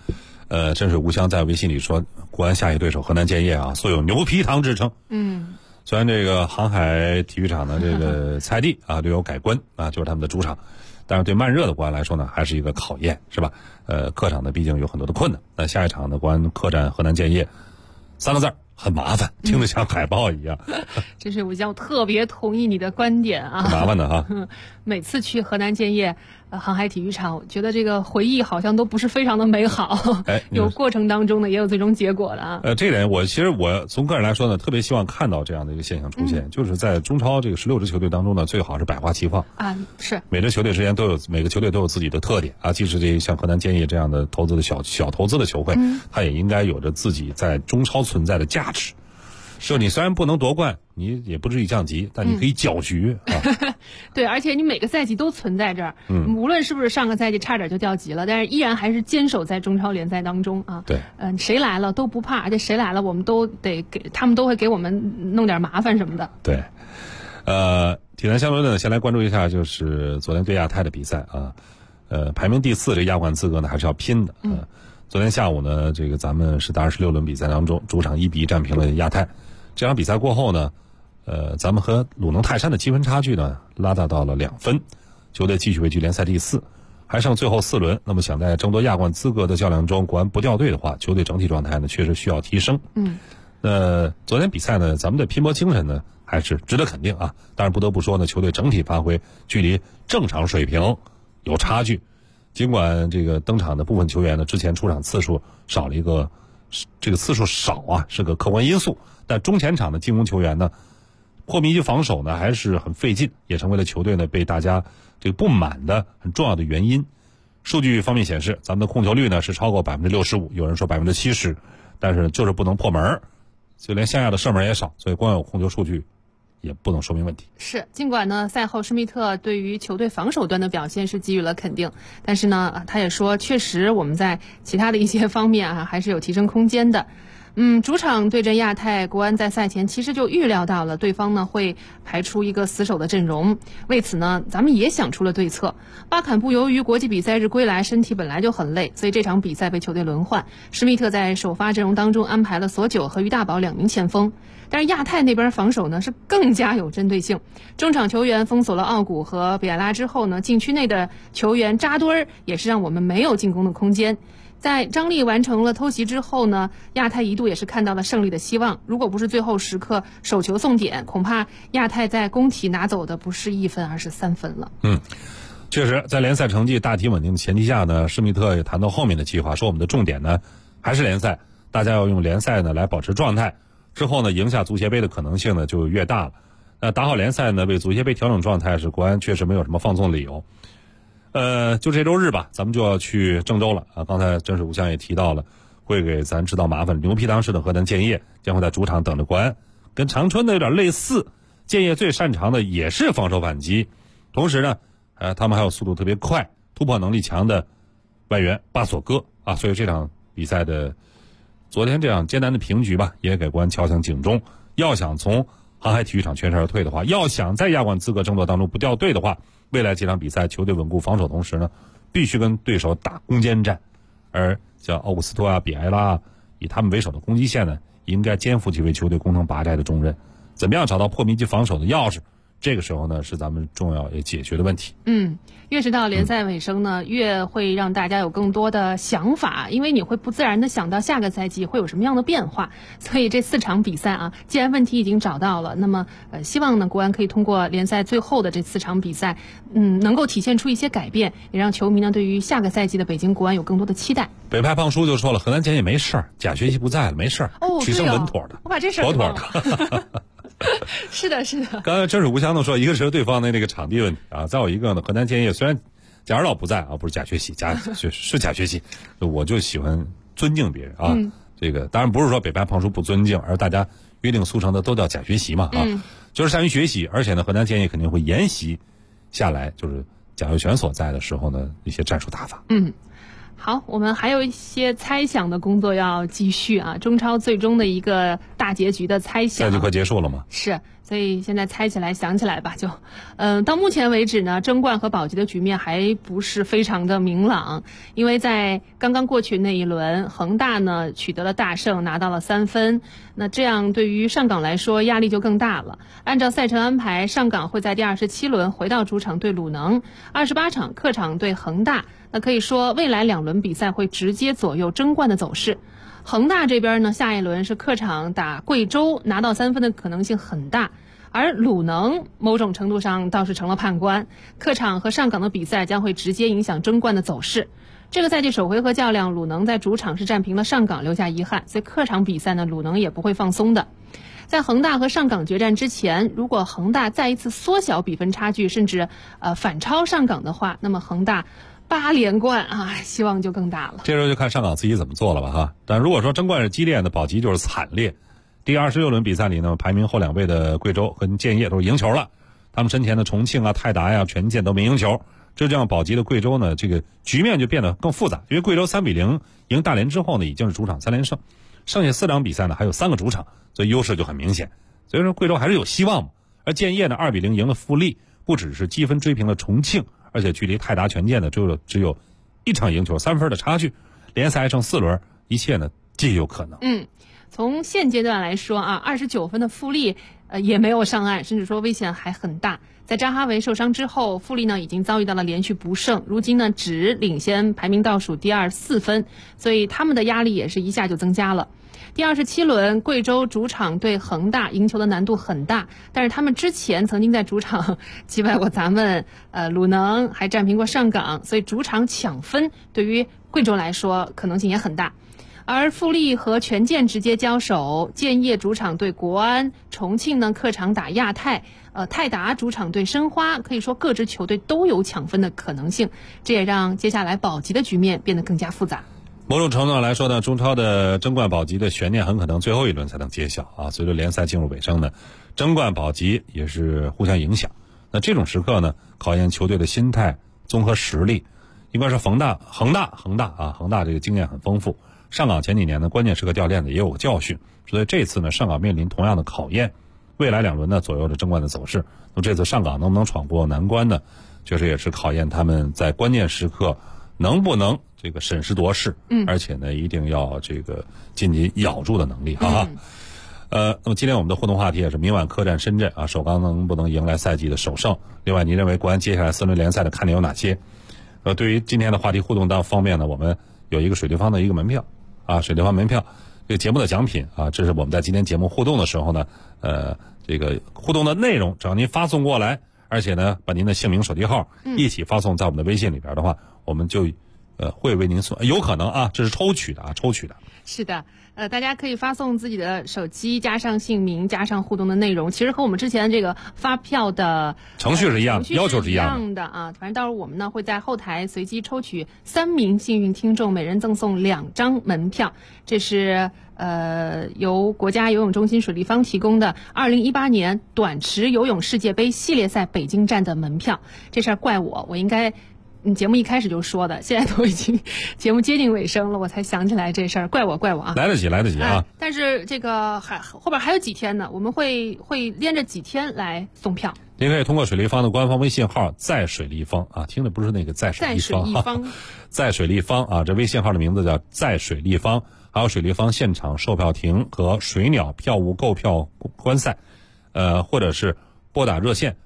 真是吴湘在微信里说，国安下一对手河南建业啊，素有牛皮糖之称。虽然这个航海体育场的这个菜地啊略有改观啊，就是他们的主场，但是对慢热的国安来说呢，还是一个考验，是吧？客场呢毕竟有很多的困难。那下一场的国安客战河南建业，3个字很麻烦，听着像海报一样。 这是吴湘特别同意你的观点啊， 很麻烦的哈。 每次去河南建业航海体育场，我觉得这个回忆好像都不是非常的美好。有过程当中呢，也有最终结果的啊。 这点其实我从个人来说呢，特别希望看到这样的一个现象出现，就是在中超这个16支球队当中呢，最好是百花齐放啊。是每个球队之间每个球队都有自己的特点啊。即使这像河南建业这样的投资的小投资的球会，它也应该有着自己在中超存在的价值。就你虽然不能夺冠，你也不至于降级，但你可以搅局啊。 对，而且你每个赛季都存在这儿，无论是不是上个赛季差点就掉级了，但是依然还是坚守在中超联赛当中啊。 对， 谁来了都不怕，而且谁来了我们都得他们都会给我们弄点麻烦什么的。 对，体坛相对论呢，先来关注一下就是昨天对亚太的比赛啊。排名第4这亚冠资格呢还是要拼的。昨天下午呢，这个咱们是打26轮比赛当中，主场1-1战平了亚太。这场比赛过后呢，咱们和鲁能泰山的积分差距呢拉大到了2分，球队继续位居联赛第4，还剩最后4轮。那么想在争夺亚冠资格的较量中，国安不掉队的话，球队整体状态呢确实需要提升。昨天比赛呢，咱们的拼搏精神呢还是值得肯定啊。当然不得不说呢，球队整体发挥距离正常水平有差距。尽管这个登场的部分球员呢，之前出场次数少了一个，这个次数少啊是个客观因素，但中前场的进攻球员呢，破密集防守呢还是很费劲，也成为了球队呢被大家这个不满的很重要的原因。数据方面显示，咱们的控球率呢是超过65%，有人说70%，但是就是不能破门，就连向亚的射门也少，所以光有控球数据也不能说明问题。 是，尽管呢赛后施密特对于球队防守端的表现是给予了肯定，但是呢他也说确实我们在其他的一些方面啊还是有提升空间的。主场对阵亚太，国安在赛前其实就预料到了对方呢会排出一个死守的阵容，为此呢咱们也想出了对策。巴坎布由于国际比赛日归来，身体本来就很累，所以这场比赛被球队轮换，施密特在首发阵容当中安排了索久和于大宝2名前锋。但是亚太那边防守呢是更加有针对性，中场球员封锁了奥古和比埃拉之后呢，禁区内的球员扎堆儿，也是让我们没有进攻的空间。在张力完成了偷袭之后呢，亚太一度也是看到了胜利的希望，如果不是最后时刻手球送点，恐怕亚太在工体拿走的不是1分而是3分了。 确实在联赛成绩大体稳定的前提下呢，施密特也谈到后面的计划，说我们的重点呢还是联赛，大家要用联赛呢来保持状态，之后呢赢下足协杯的可能性呢就越大了。那打好联赛呢，为足协杯调整状态，是国安确实没有什么放纵理由。就这周日吧，咱们就要去郑州了啊！刚才真是吴湘也提到了，会给咱制造麻烦。牛皮糖式的河南建业将会在主场等着国安，跟长春的有点类似。建业最擅长的也是防守反击，同时呢，他们还有速度特别快、突破能力强的外援巴索戈啊！所以这场比赛的昨天这样艰难的平局吧，也给国安敲响警钟。要想从航海体育场全身而退的话，要想在亚冠资格争夺当中不掉队的话，未来几场比赛球队稳固防守同时呢，必须跟对手打攻坚战，而像奥古斯托啊、比埃拉啊，以他们为首的攻击线呢，应该肩负起为球队攻城拔寨的重任。怎么样找到破密集防守的钥匙？这个时候呢，是咱们重要也解决的问题。 越是到联赛尾声呢，越会让大家有更多的想法，因为你会不自然的想到下个赛季会有什么样的变化。所以这4场比赛啊，既然问题已经找到了，那么希望呢国安可以通过联赛最后的这4场比赛，能够体现出一些改变，也让球迷呢对于下个赛季的北京国安有更多的期待。 北派胖叔就说了，河南建业没事儿，贾学习不在了，没事儿，取胜稳妥的， 我把这事儿妥的。 是的，是的。 刚才真是吴湘都说，一个是对方的那个场地问题啊，再有一个呢，河南建业虽然贾指导不在啊，不是贾学习，是贾学习，我就喜欢尊敬别人啊。这个当然不是说北派胖叔不尊敬，而大家约定俗成的都叫贾学习嘛啊，就是善于学习，而且呢，河南建业肯定会沿袭下来，就是贾秀全所在的时候呢一些战术打法。 好，我们还有一些猜想的工作要继续啊。中超最终的一个大结局的猜想， 赛季快结束了吗？ 是， 所以现在猜起来想起来吧，就到目前为止呢，争冠和保级的局面还不是非常的明朗，因为在刚刚过去那一轮，恒大呢取得了大胜，拿到了3分，那这样对于上港来说压力就更大了。按照赛程安排，上港会在第27轮回到主场对鲁能，28场客场对恒大，那可以说未来2轮比赛会直接左右争冠的走势。恒大这边呢，下一轮是客场打贵州，拿到3分的可能性很大。而鲁能某种程度上倒是成了判官，客场和上港的比赛将会直接影响争冠的走势。这个赛季首回合较量，鲁能在主场是战平了上港，留下遗憾，所以客场比赛呢，鲁能也不会放松的。在恒大和上港决战之前，如果恒大再一次缩小比分差距，甚至反超上港的话，那么恒大8连冠啊，希望就更大了。 这时候就看上港自己怎么做了吧哈。但如果说争冠是激烈的，保级就是惨烈。第26轮比赛里呢，排名后2位的贵州和建业都是赢球了，他们身前的重庆啊、泰达呀、权健都没赢球。这样保级的贵州呢，这个局面就变得更复杂，因为贵州3-0赢大连之后呢，已经是主场3连胜，剩下4场比赛呢还有3个主场，所以优势就很明显。所以说贵州还是有希望嘛。而建业呢2-0赢了富力，不只是积分追平了重庆，而且距离泰达、权健呢只有1场赢球3分的差距，联赛还剩4轮，一切呢皆有可能。 从现阶段来说啊，29分的富力也没有上岸，甚至说危险还很大。在扎哈维受伤之后，富力呢已经遭遇到了连续不胜，如今呢只领先排名倒数第2 4分，所以他们的压力也是一下就增加了。第27轮，贵州主场对恒大，赢球的难度很大，但是他们之前曾经在主场击败过咱们鲁能，还战平过上港，所以主场抢分对于贵州来说可能性也很大。而富力和权健直接交手，建业主场对国安，重庆呢客场打亚泰，泰达主场对申花，可以说各支球队都有抢分的可能性，这也让接下来保级的局面变得更加复杂。 某种程度上来说呢，中超的争冠保级的悬念很可能最后一轮才能揭晓啊。随着联赛进入尾声呢，争冠保级也是互相影响。那这种时刻呢，考验球队的心态、综合实力，应该是恒大这个经验很丰富。上港前几年呢，关键时刻掉链子也有个教训，所以这次呢，上港面临同样的考验。未来2轮呢，左右着争冠的走势。那么这次上港能不能闯过难关呢？确实也是考验他们在关键时刻能不能这个审时度势，而且呢，一定要这个紧紧咬住的能力哈。那么今天我们的互动话题也是明晚客战深圳啊，首钢能不能迎来赛季的首胜？另外，您认为国安接下来4轮联赛的看点有哪些？对于今天的话题互动方面呢，我们有一个水立方的一个门票啊，水立方门票这个节目的奖品啊，这是我们在今天节目互动的时候呢，这个互动的内容，只要您发送过来，而且呢，把您的姓名、手机号一起发送在我们的微信里边的话，我们就会为您送，有可能啊，这是抽取的。 是的，大家可以发送自己的手机，加上姓名，加上互动的内容，其实和我们之前这个发票的程序是一样的，要求是一样的啊。反正到时候我们呢会在后台随机抽取3名幸运听众，每人赠送2张门票。这是由国家游泳中心水立方提供的2018年短池游泳世界杯系列赛北京站的门票。这事儿怪我应该。节目一开始就说的，现在都已经节目接近尾声了，我才想起来这事儿，怪我啊！ 来得及啊！ 但是这个后边还有几天呢，我们会连着几天来送票。 您可以通过水立方的官方微信号“在水立方”啊，听着不是那个在水立方，在水立方啊，这微信号的名字叫在水立方，还有水立方现场售票亭和水鸟票务购票观赛，或者是拨打热线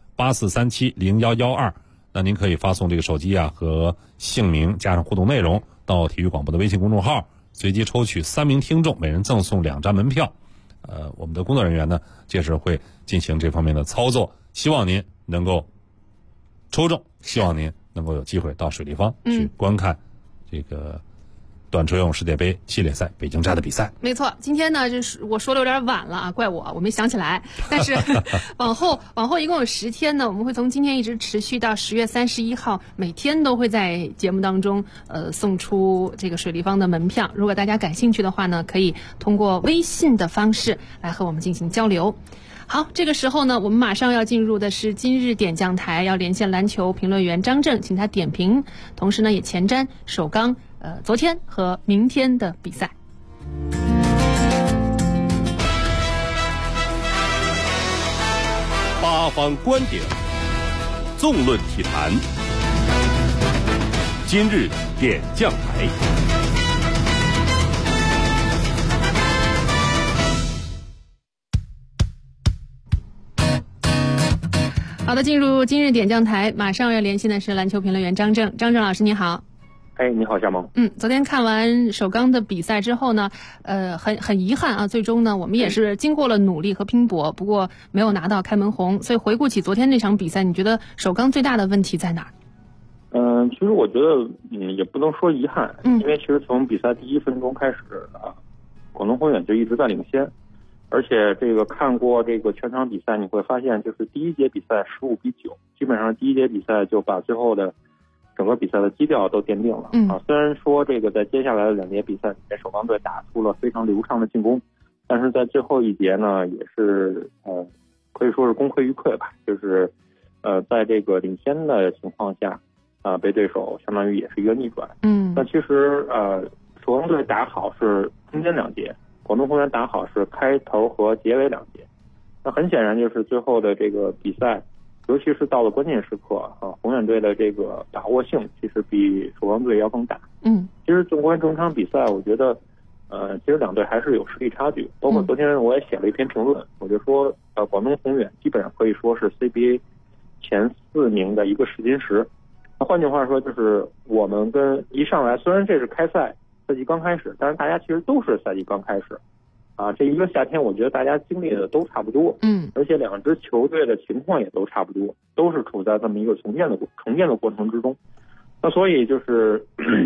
84370112。那您可以发送这个手机啊和姓名加上互动内容到体育广播的微信公众号，随机抽取3名听众，每人赠送2张门票。我们的工作人员呢，届时会进行这方面的操作，希望您能够抽中，希望您能够有机会到水立方去观看这个短池游泳世界杯系列赛北京站的比赛。 没错，今天呢，就是我说的有点晚了啊，怪我没想起来。但是往后一共有10天呢，我们会从今天一直持续到10月31号，每天都会在节目当中送出这个水立方的门票。如果大家感兴趣的话呢，可以通过微信的方式来和我们进行交流。好，这个时候呢，我们马上要进入的是今日点将台，要连线篮球评论员张正，请他点评，同时呢也前瞻首钢昨天和明天的比赛。 八方观点，纵论体坛。今日点将台。 好的，进入今日点将台，马上要连线的是篮球评论员张正。张正老师，你好。 你好，夏萌。 昨天看完首钢的比赛之后呢，很遗憾啊，最终呢，我们也是经过了努力和拼搏，不过没有拿到开门红。所以回顾起昨天那场比赛，你觉得首钢最大的问题在哪儿？ 其实我觉得，也不能说遗憾，因为其实从比赛第1分钟开始啊，广东宏远就一直在领先，而且这个看过这个全场比赛，你会发现就是第一节比赛15比9，基本上第一节比赛就把最后的整个比赛的基调都奠定了。虽然说这个在接下来的2节比赛里面，首钢队打出了非常流畅的进攻，但是在最后一节呢，也是可以说是功亏一篑吧，就是在这个领先的情况下被对手相当于也是一个逆转。那其实首钢队打好是中间2节，广东宏远打好是开头和结尾2节。那很显然就是最后的这个比赛，尤其是到了关键时刻宏远队的这个把握性其实比首钢队要更大。其实纵观整场比赛，我觉得其实2队还是有实力差距。包括昨天我也写了一篇评论，我就说广东宏远基本上可以说是 CBA 前4名的一个试金石。那换句话说，就是我们跟一上来，虽然这是开赛季刚开始，但是大家其实都是赛季刚开始这一个夏天，我觉得大家经历的都差不多。而且2支球队的情况也都差不多，都是处在这么一个重建的过程之中。那所以就是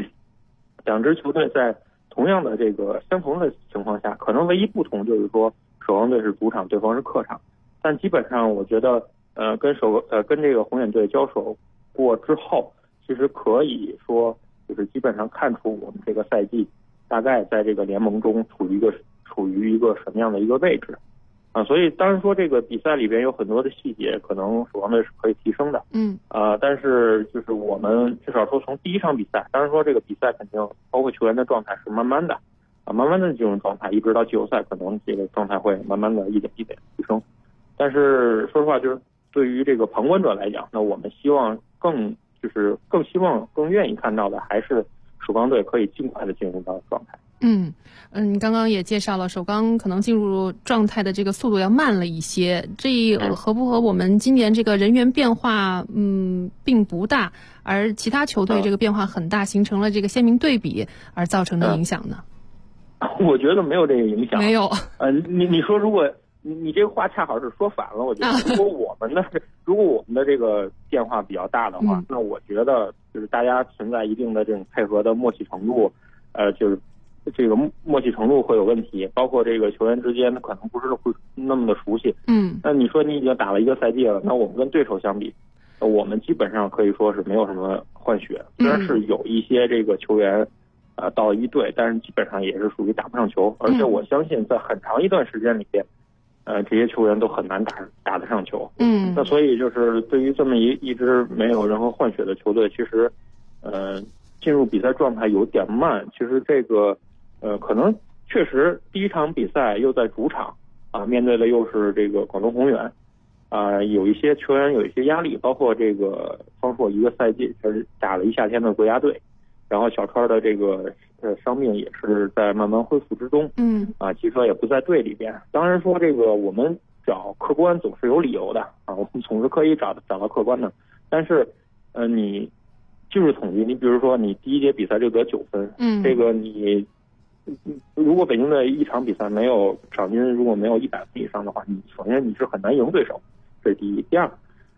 2支球队在同样的这个相同的情况下，可能唯一不同就是说首钢队是主场，对方是客场，但基本上我觉得跟这个宏远队交手过之后，其实可以说就是基本上看出我们这个赛季大概在这个联盟中处于一个什么样的一个位置所以当然说这个比赛里边有很多的细节可能首钢队是可以提升的。但是就是我们至少说从第1场比赛，当然说这个比赛肯定包括球员的状态是慢慢的进入状态，一直到季后赛可能这个状态会慢慢的一点一点提升。但是说实话，就是对于这个旁观者来讲，那我们希望更希望更愿意看到的还是首钢队可以尽快的进入到状态。 你刚刚也介绍了首钢可能进入状态的这个速度要慢了一些，这合不和我们今年这个人员变化并不大，而其他球队这个变化很大，形成了这个鲜明对比而造成的影响呢？ 我觉得没有这个影响。 没有。 你说如果你这个话恰好是说反了，我觉得如果我们的这个变化比较大的话，那我觉得就是大家存在一定的这种配合的默契程度，就是这个默契程度会有问题，包括这个球员之间可能不是会那么的熟悉。那你说你已经打了一个赛季了，那我们跟对手相比，我们基本上可以说是没有什么换血，虽然是有一些这个球员到一队，但是基本上也是属于打不上球，而且我相信在很长一段时间里边这些球员都很难打得上球。那所以就是对于这么一支没有任何换血的球队，其实进入比赛状态有点慢。其实这个可能确实第1场比赛又在主场面对的又是这个广东宏远有一些球员有一些压力，包括这个方硕一个赛季就是打了一夏天的国家队，然后小川的这个伤病也是在慢慢恢复之中。吉科也不在队里边。当然说这个我们找客观总是有理由的我们总是可以找到客观的。但是你技术统计，你比如说你第1节比赛就得9分，这个你如果北京的1场比赛没有场均如果没有100分以上的话，你首先你是很难赢对手，这是第一。第二，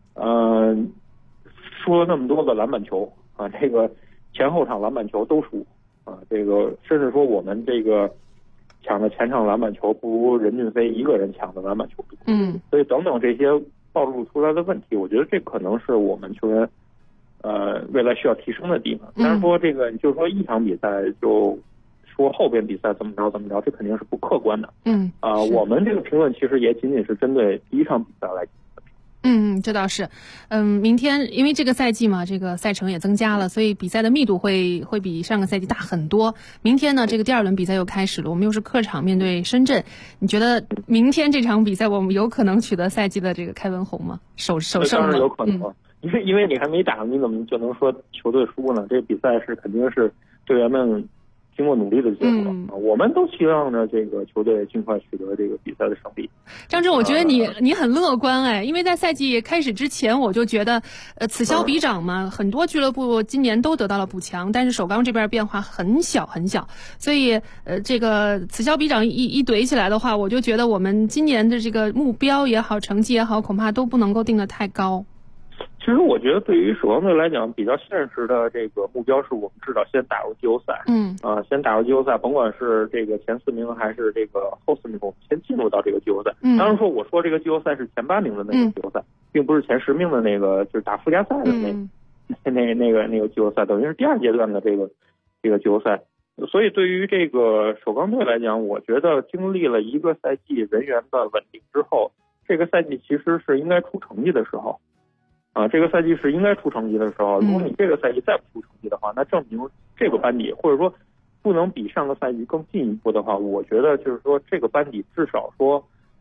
说了那么多个篮板球这个前后场篮板球都输这个甚至说我们这个抢的前场篮板球不如任骏飞一个人抢的篮板球多。所以等等这些暴露出来的问题，我觉得这可能是我们球员未来需要提升的地方。但是说这个就是说1场比赛就说后边比赛怎么着，这肯定是不客观的。我们这个评论其实也仅仅是针对第1场比赛来这倒是。明天因为这个赛季嘛，这个赛程也增加了，所以比赛的密度会比上个赛季大很多。明天呢，这个第2轮比赛又开始了，我们又是客场面对深圳。你觉得明天这场比赛我们有可能取得赛季的这个开文红吗？首胜吗？ 当然有可能。因为你还没打，你怎么就能说球队输呢？这个比赛是肯定是队员们经过努力的结果，我们都期望着这个球队尽快取得这个比赛的胜利。 张震，我觉得你很乐观因为在赛季开始之前我就觉得，此消彼长嘛，很多俱乐部今年都得到了补强，但是首钢这边变化很小很小，所以这个此消彼长一怼起来的话，我就觉得我们今年的这个目标也好，成绩也好，恐怕都不能够定得太高。 其实我觉得对于首钢队来讲，比较现实的这个目标是我们至少先打入季后赛。先打入季后赛，甭管是这个前4名还是这个后4名，我们先进入到这个季后赛。当然说我说这个季后赛是前8名的那个季后赛，并不是前10名的那个就是打附加赛的那个季后赛，等于是第2阶段的这个季后赛。所以对于这个首钢队来讲，我觉得经历了一个赛季人员的稳定之后，这个赛季其实是应该出成绩的时候。这个赛季是应该出成绩的时候，如果你这个赛季再不出成绩的话，那证明这个班底或者说不能比上个赛季更进一步的话，我觉得就是说这个班底至少说，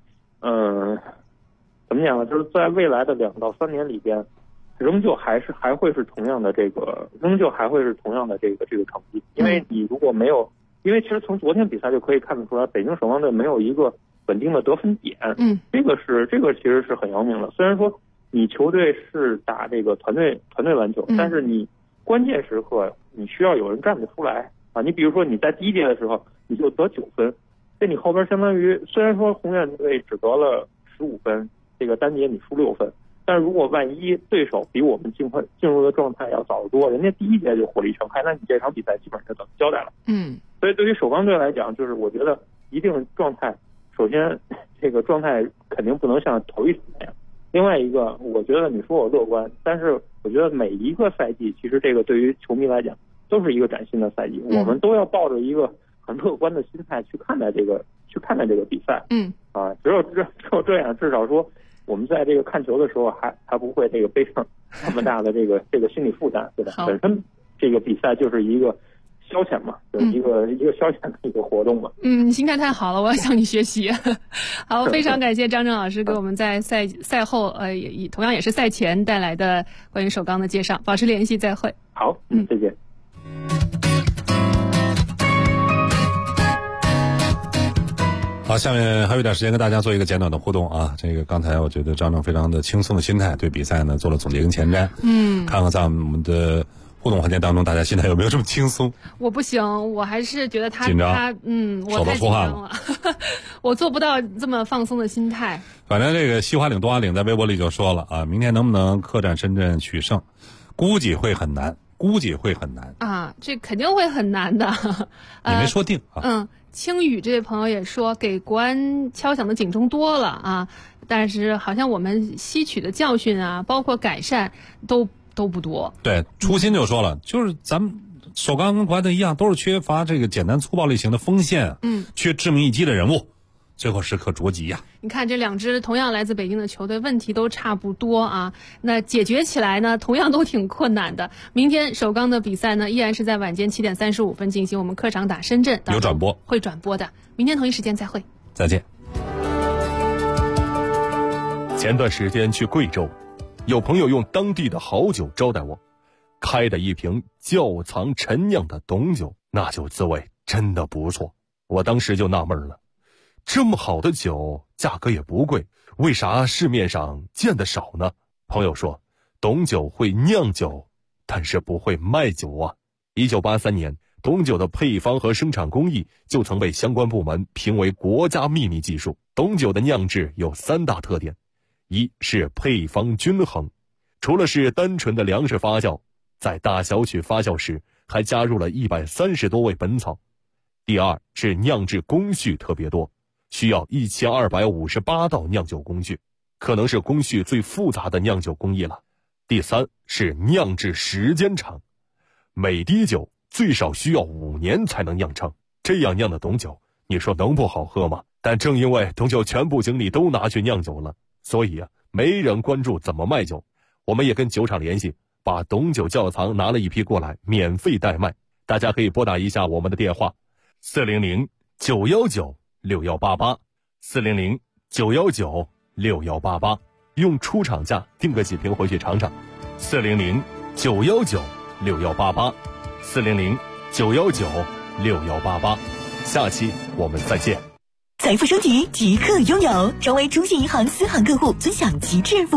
怎么讲呢？就是在未来的2到3年里边，仍旧还会是同样的这个成绩，因为你如果没有，因为其实从昨天比赛就可以看得出来，北京首钢队没有一个稳定的得分点，这个其实是很要命的。虽然说你球队是打这个团队篮球，但是你关键时刻你需要有人站得出来你比如说你在第1节的时候你就得9分，这你后边相当于虽然说宏远队只得了15分，这个单节你输6分，但是如果万一对手比我们进入的状态要早得多，人家第1节就火力全开，那你这场比赛基本上就等于交代了。所以对于首钢队来讲，就是我觉得一定状态，首先这个状态肯定不能像头一场那样。另外一个，我觉得你说我乐观，但是我觉得每一个赛季，其实这个对于球迷来讲都是一个崭新的赛季，我们都要抱着一个很乐观的心态去看待这个比赛。只有这样，至少说我们在这个看球的时候还不会这个背上那么大的这个心理负担，对吧？本身这个比赛就是一个消遣嘛，就是一个消遣的一个活动嘛。 你心态太好了，我要向你学习。好，非常感谢张震老师给我们在赛后同样也是赛前带来的关于首钢的介绍，保持联系，再会。 好，再见。 好，下面还有点时间跟大家做一个简短的互动啊。这个刚才我觉得张正非常的轻松的心态对比赛呢做了总结跟前瞻。看看在我们的互动环节当中，大家心态有没有这么轻松？我不行，我还是觉得他紧张，我太紧张了，我做不到这么放松的心态。反正这个西华岭、东华岭在微博里就说了啊，明天能不能客战深圳取胜，估计会很难啊，这肯定会很难的。你没说定啊。青雨这位朋友也说，给国安敲响的警钟多了啊，但是好像我们吸取的教训啊，包括改善都不多。对，初心就说了，就是咱们首钢跟国安队一样，都是缺乏这个简单粗暴类型的锋线，缺致命一击的人物，最后时刻着急呀。你看这2支同样来自北京的球队，问题都差不多啊，那解决起来呢，同样都挺困难的。明天首钢的比赛呢，依然是在晚间7点35分进行，我们客场打深圳，有转播，会转播的。明天同一时间再会，再见。 前段时间去贵州，有朋友用当地的好酒招待我，开的一瓶窖藏陈酿的董酒，那酒滋味真的不错。我当时就纳闷了，这么好的酒价格也不贵，为啥市面上见得少呢？朋友说，董酒会酿酒，但是不会卖酒啊。1983年，董酒的配方和生产工艺就曾被相关部门评为国家秘密技术。董酒的酿制有3大特点，一是配方均衡，除了是单纯的粮食发酵，在大小曲发酵时还加入了130多味本草。第二是酿制工序特别多，需要1258道酿酒工序，可能是工序最复杂的酿酒工艺了。第三是酿制时间长，每滴酒最少需要5年才能酿成，这样酿的董酒，你说能不好喝吗？但正因为董酒全部精力都拿去酿酒了，所以没人关注怎么卖酒。我们也跟酒厂联系，把董酒窖藏拿了一批过来，免费代卖。大家可以拨打一下我们的电话，400-919-6188，400-919-6188，用出厂价订个几瓶回去尝尝。400-919-6188，400-919-6188。下期我们再见。 财富升级即刻拥有，成为中信银行私行客户，尊享极致服务。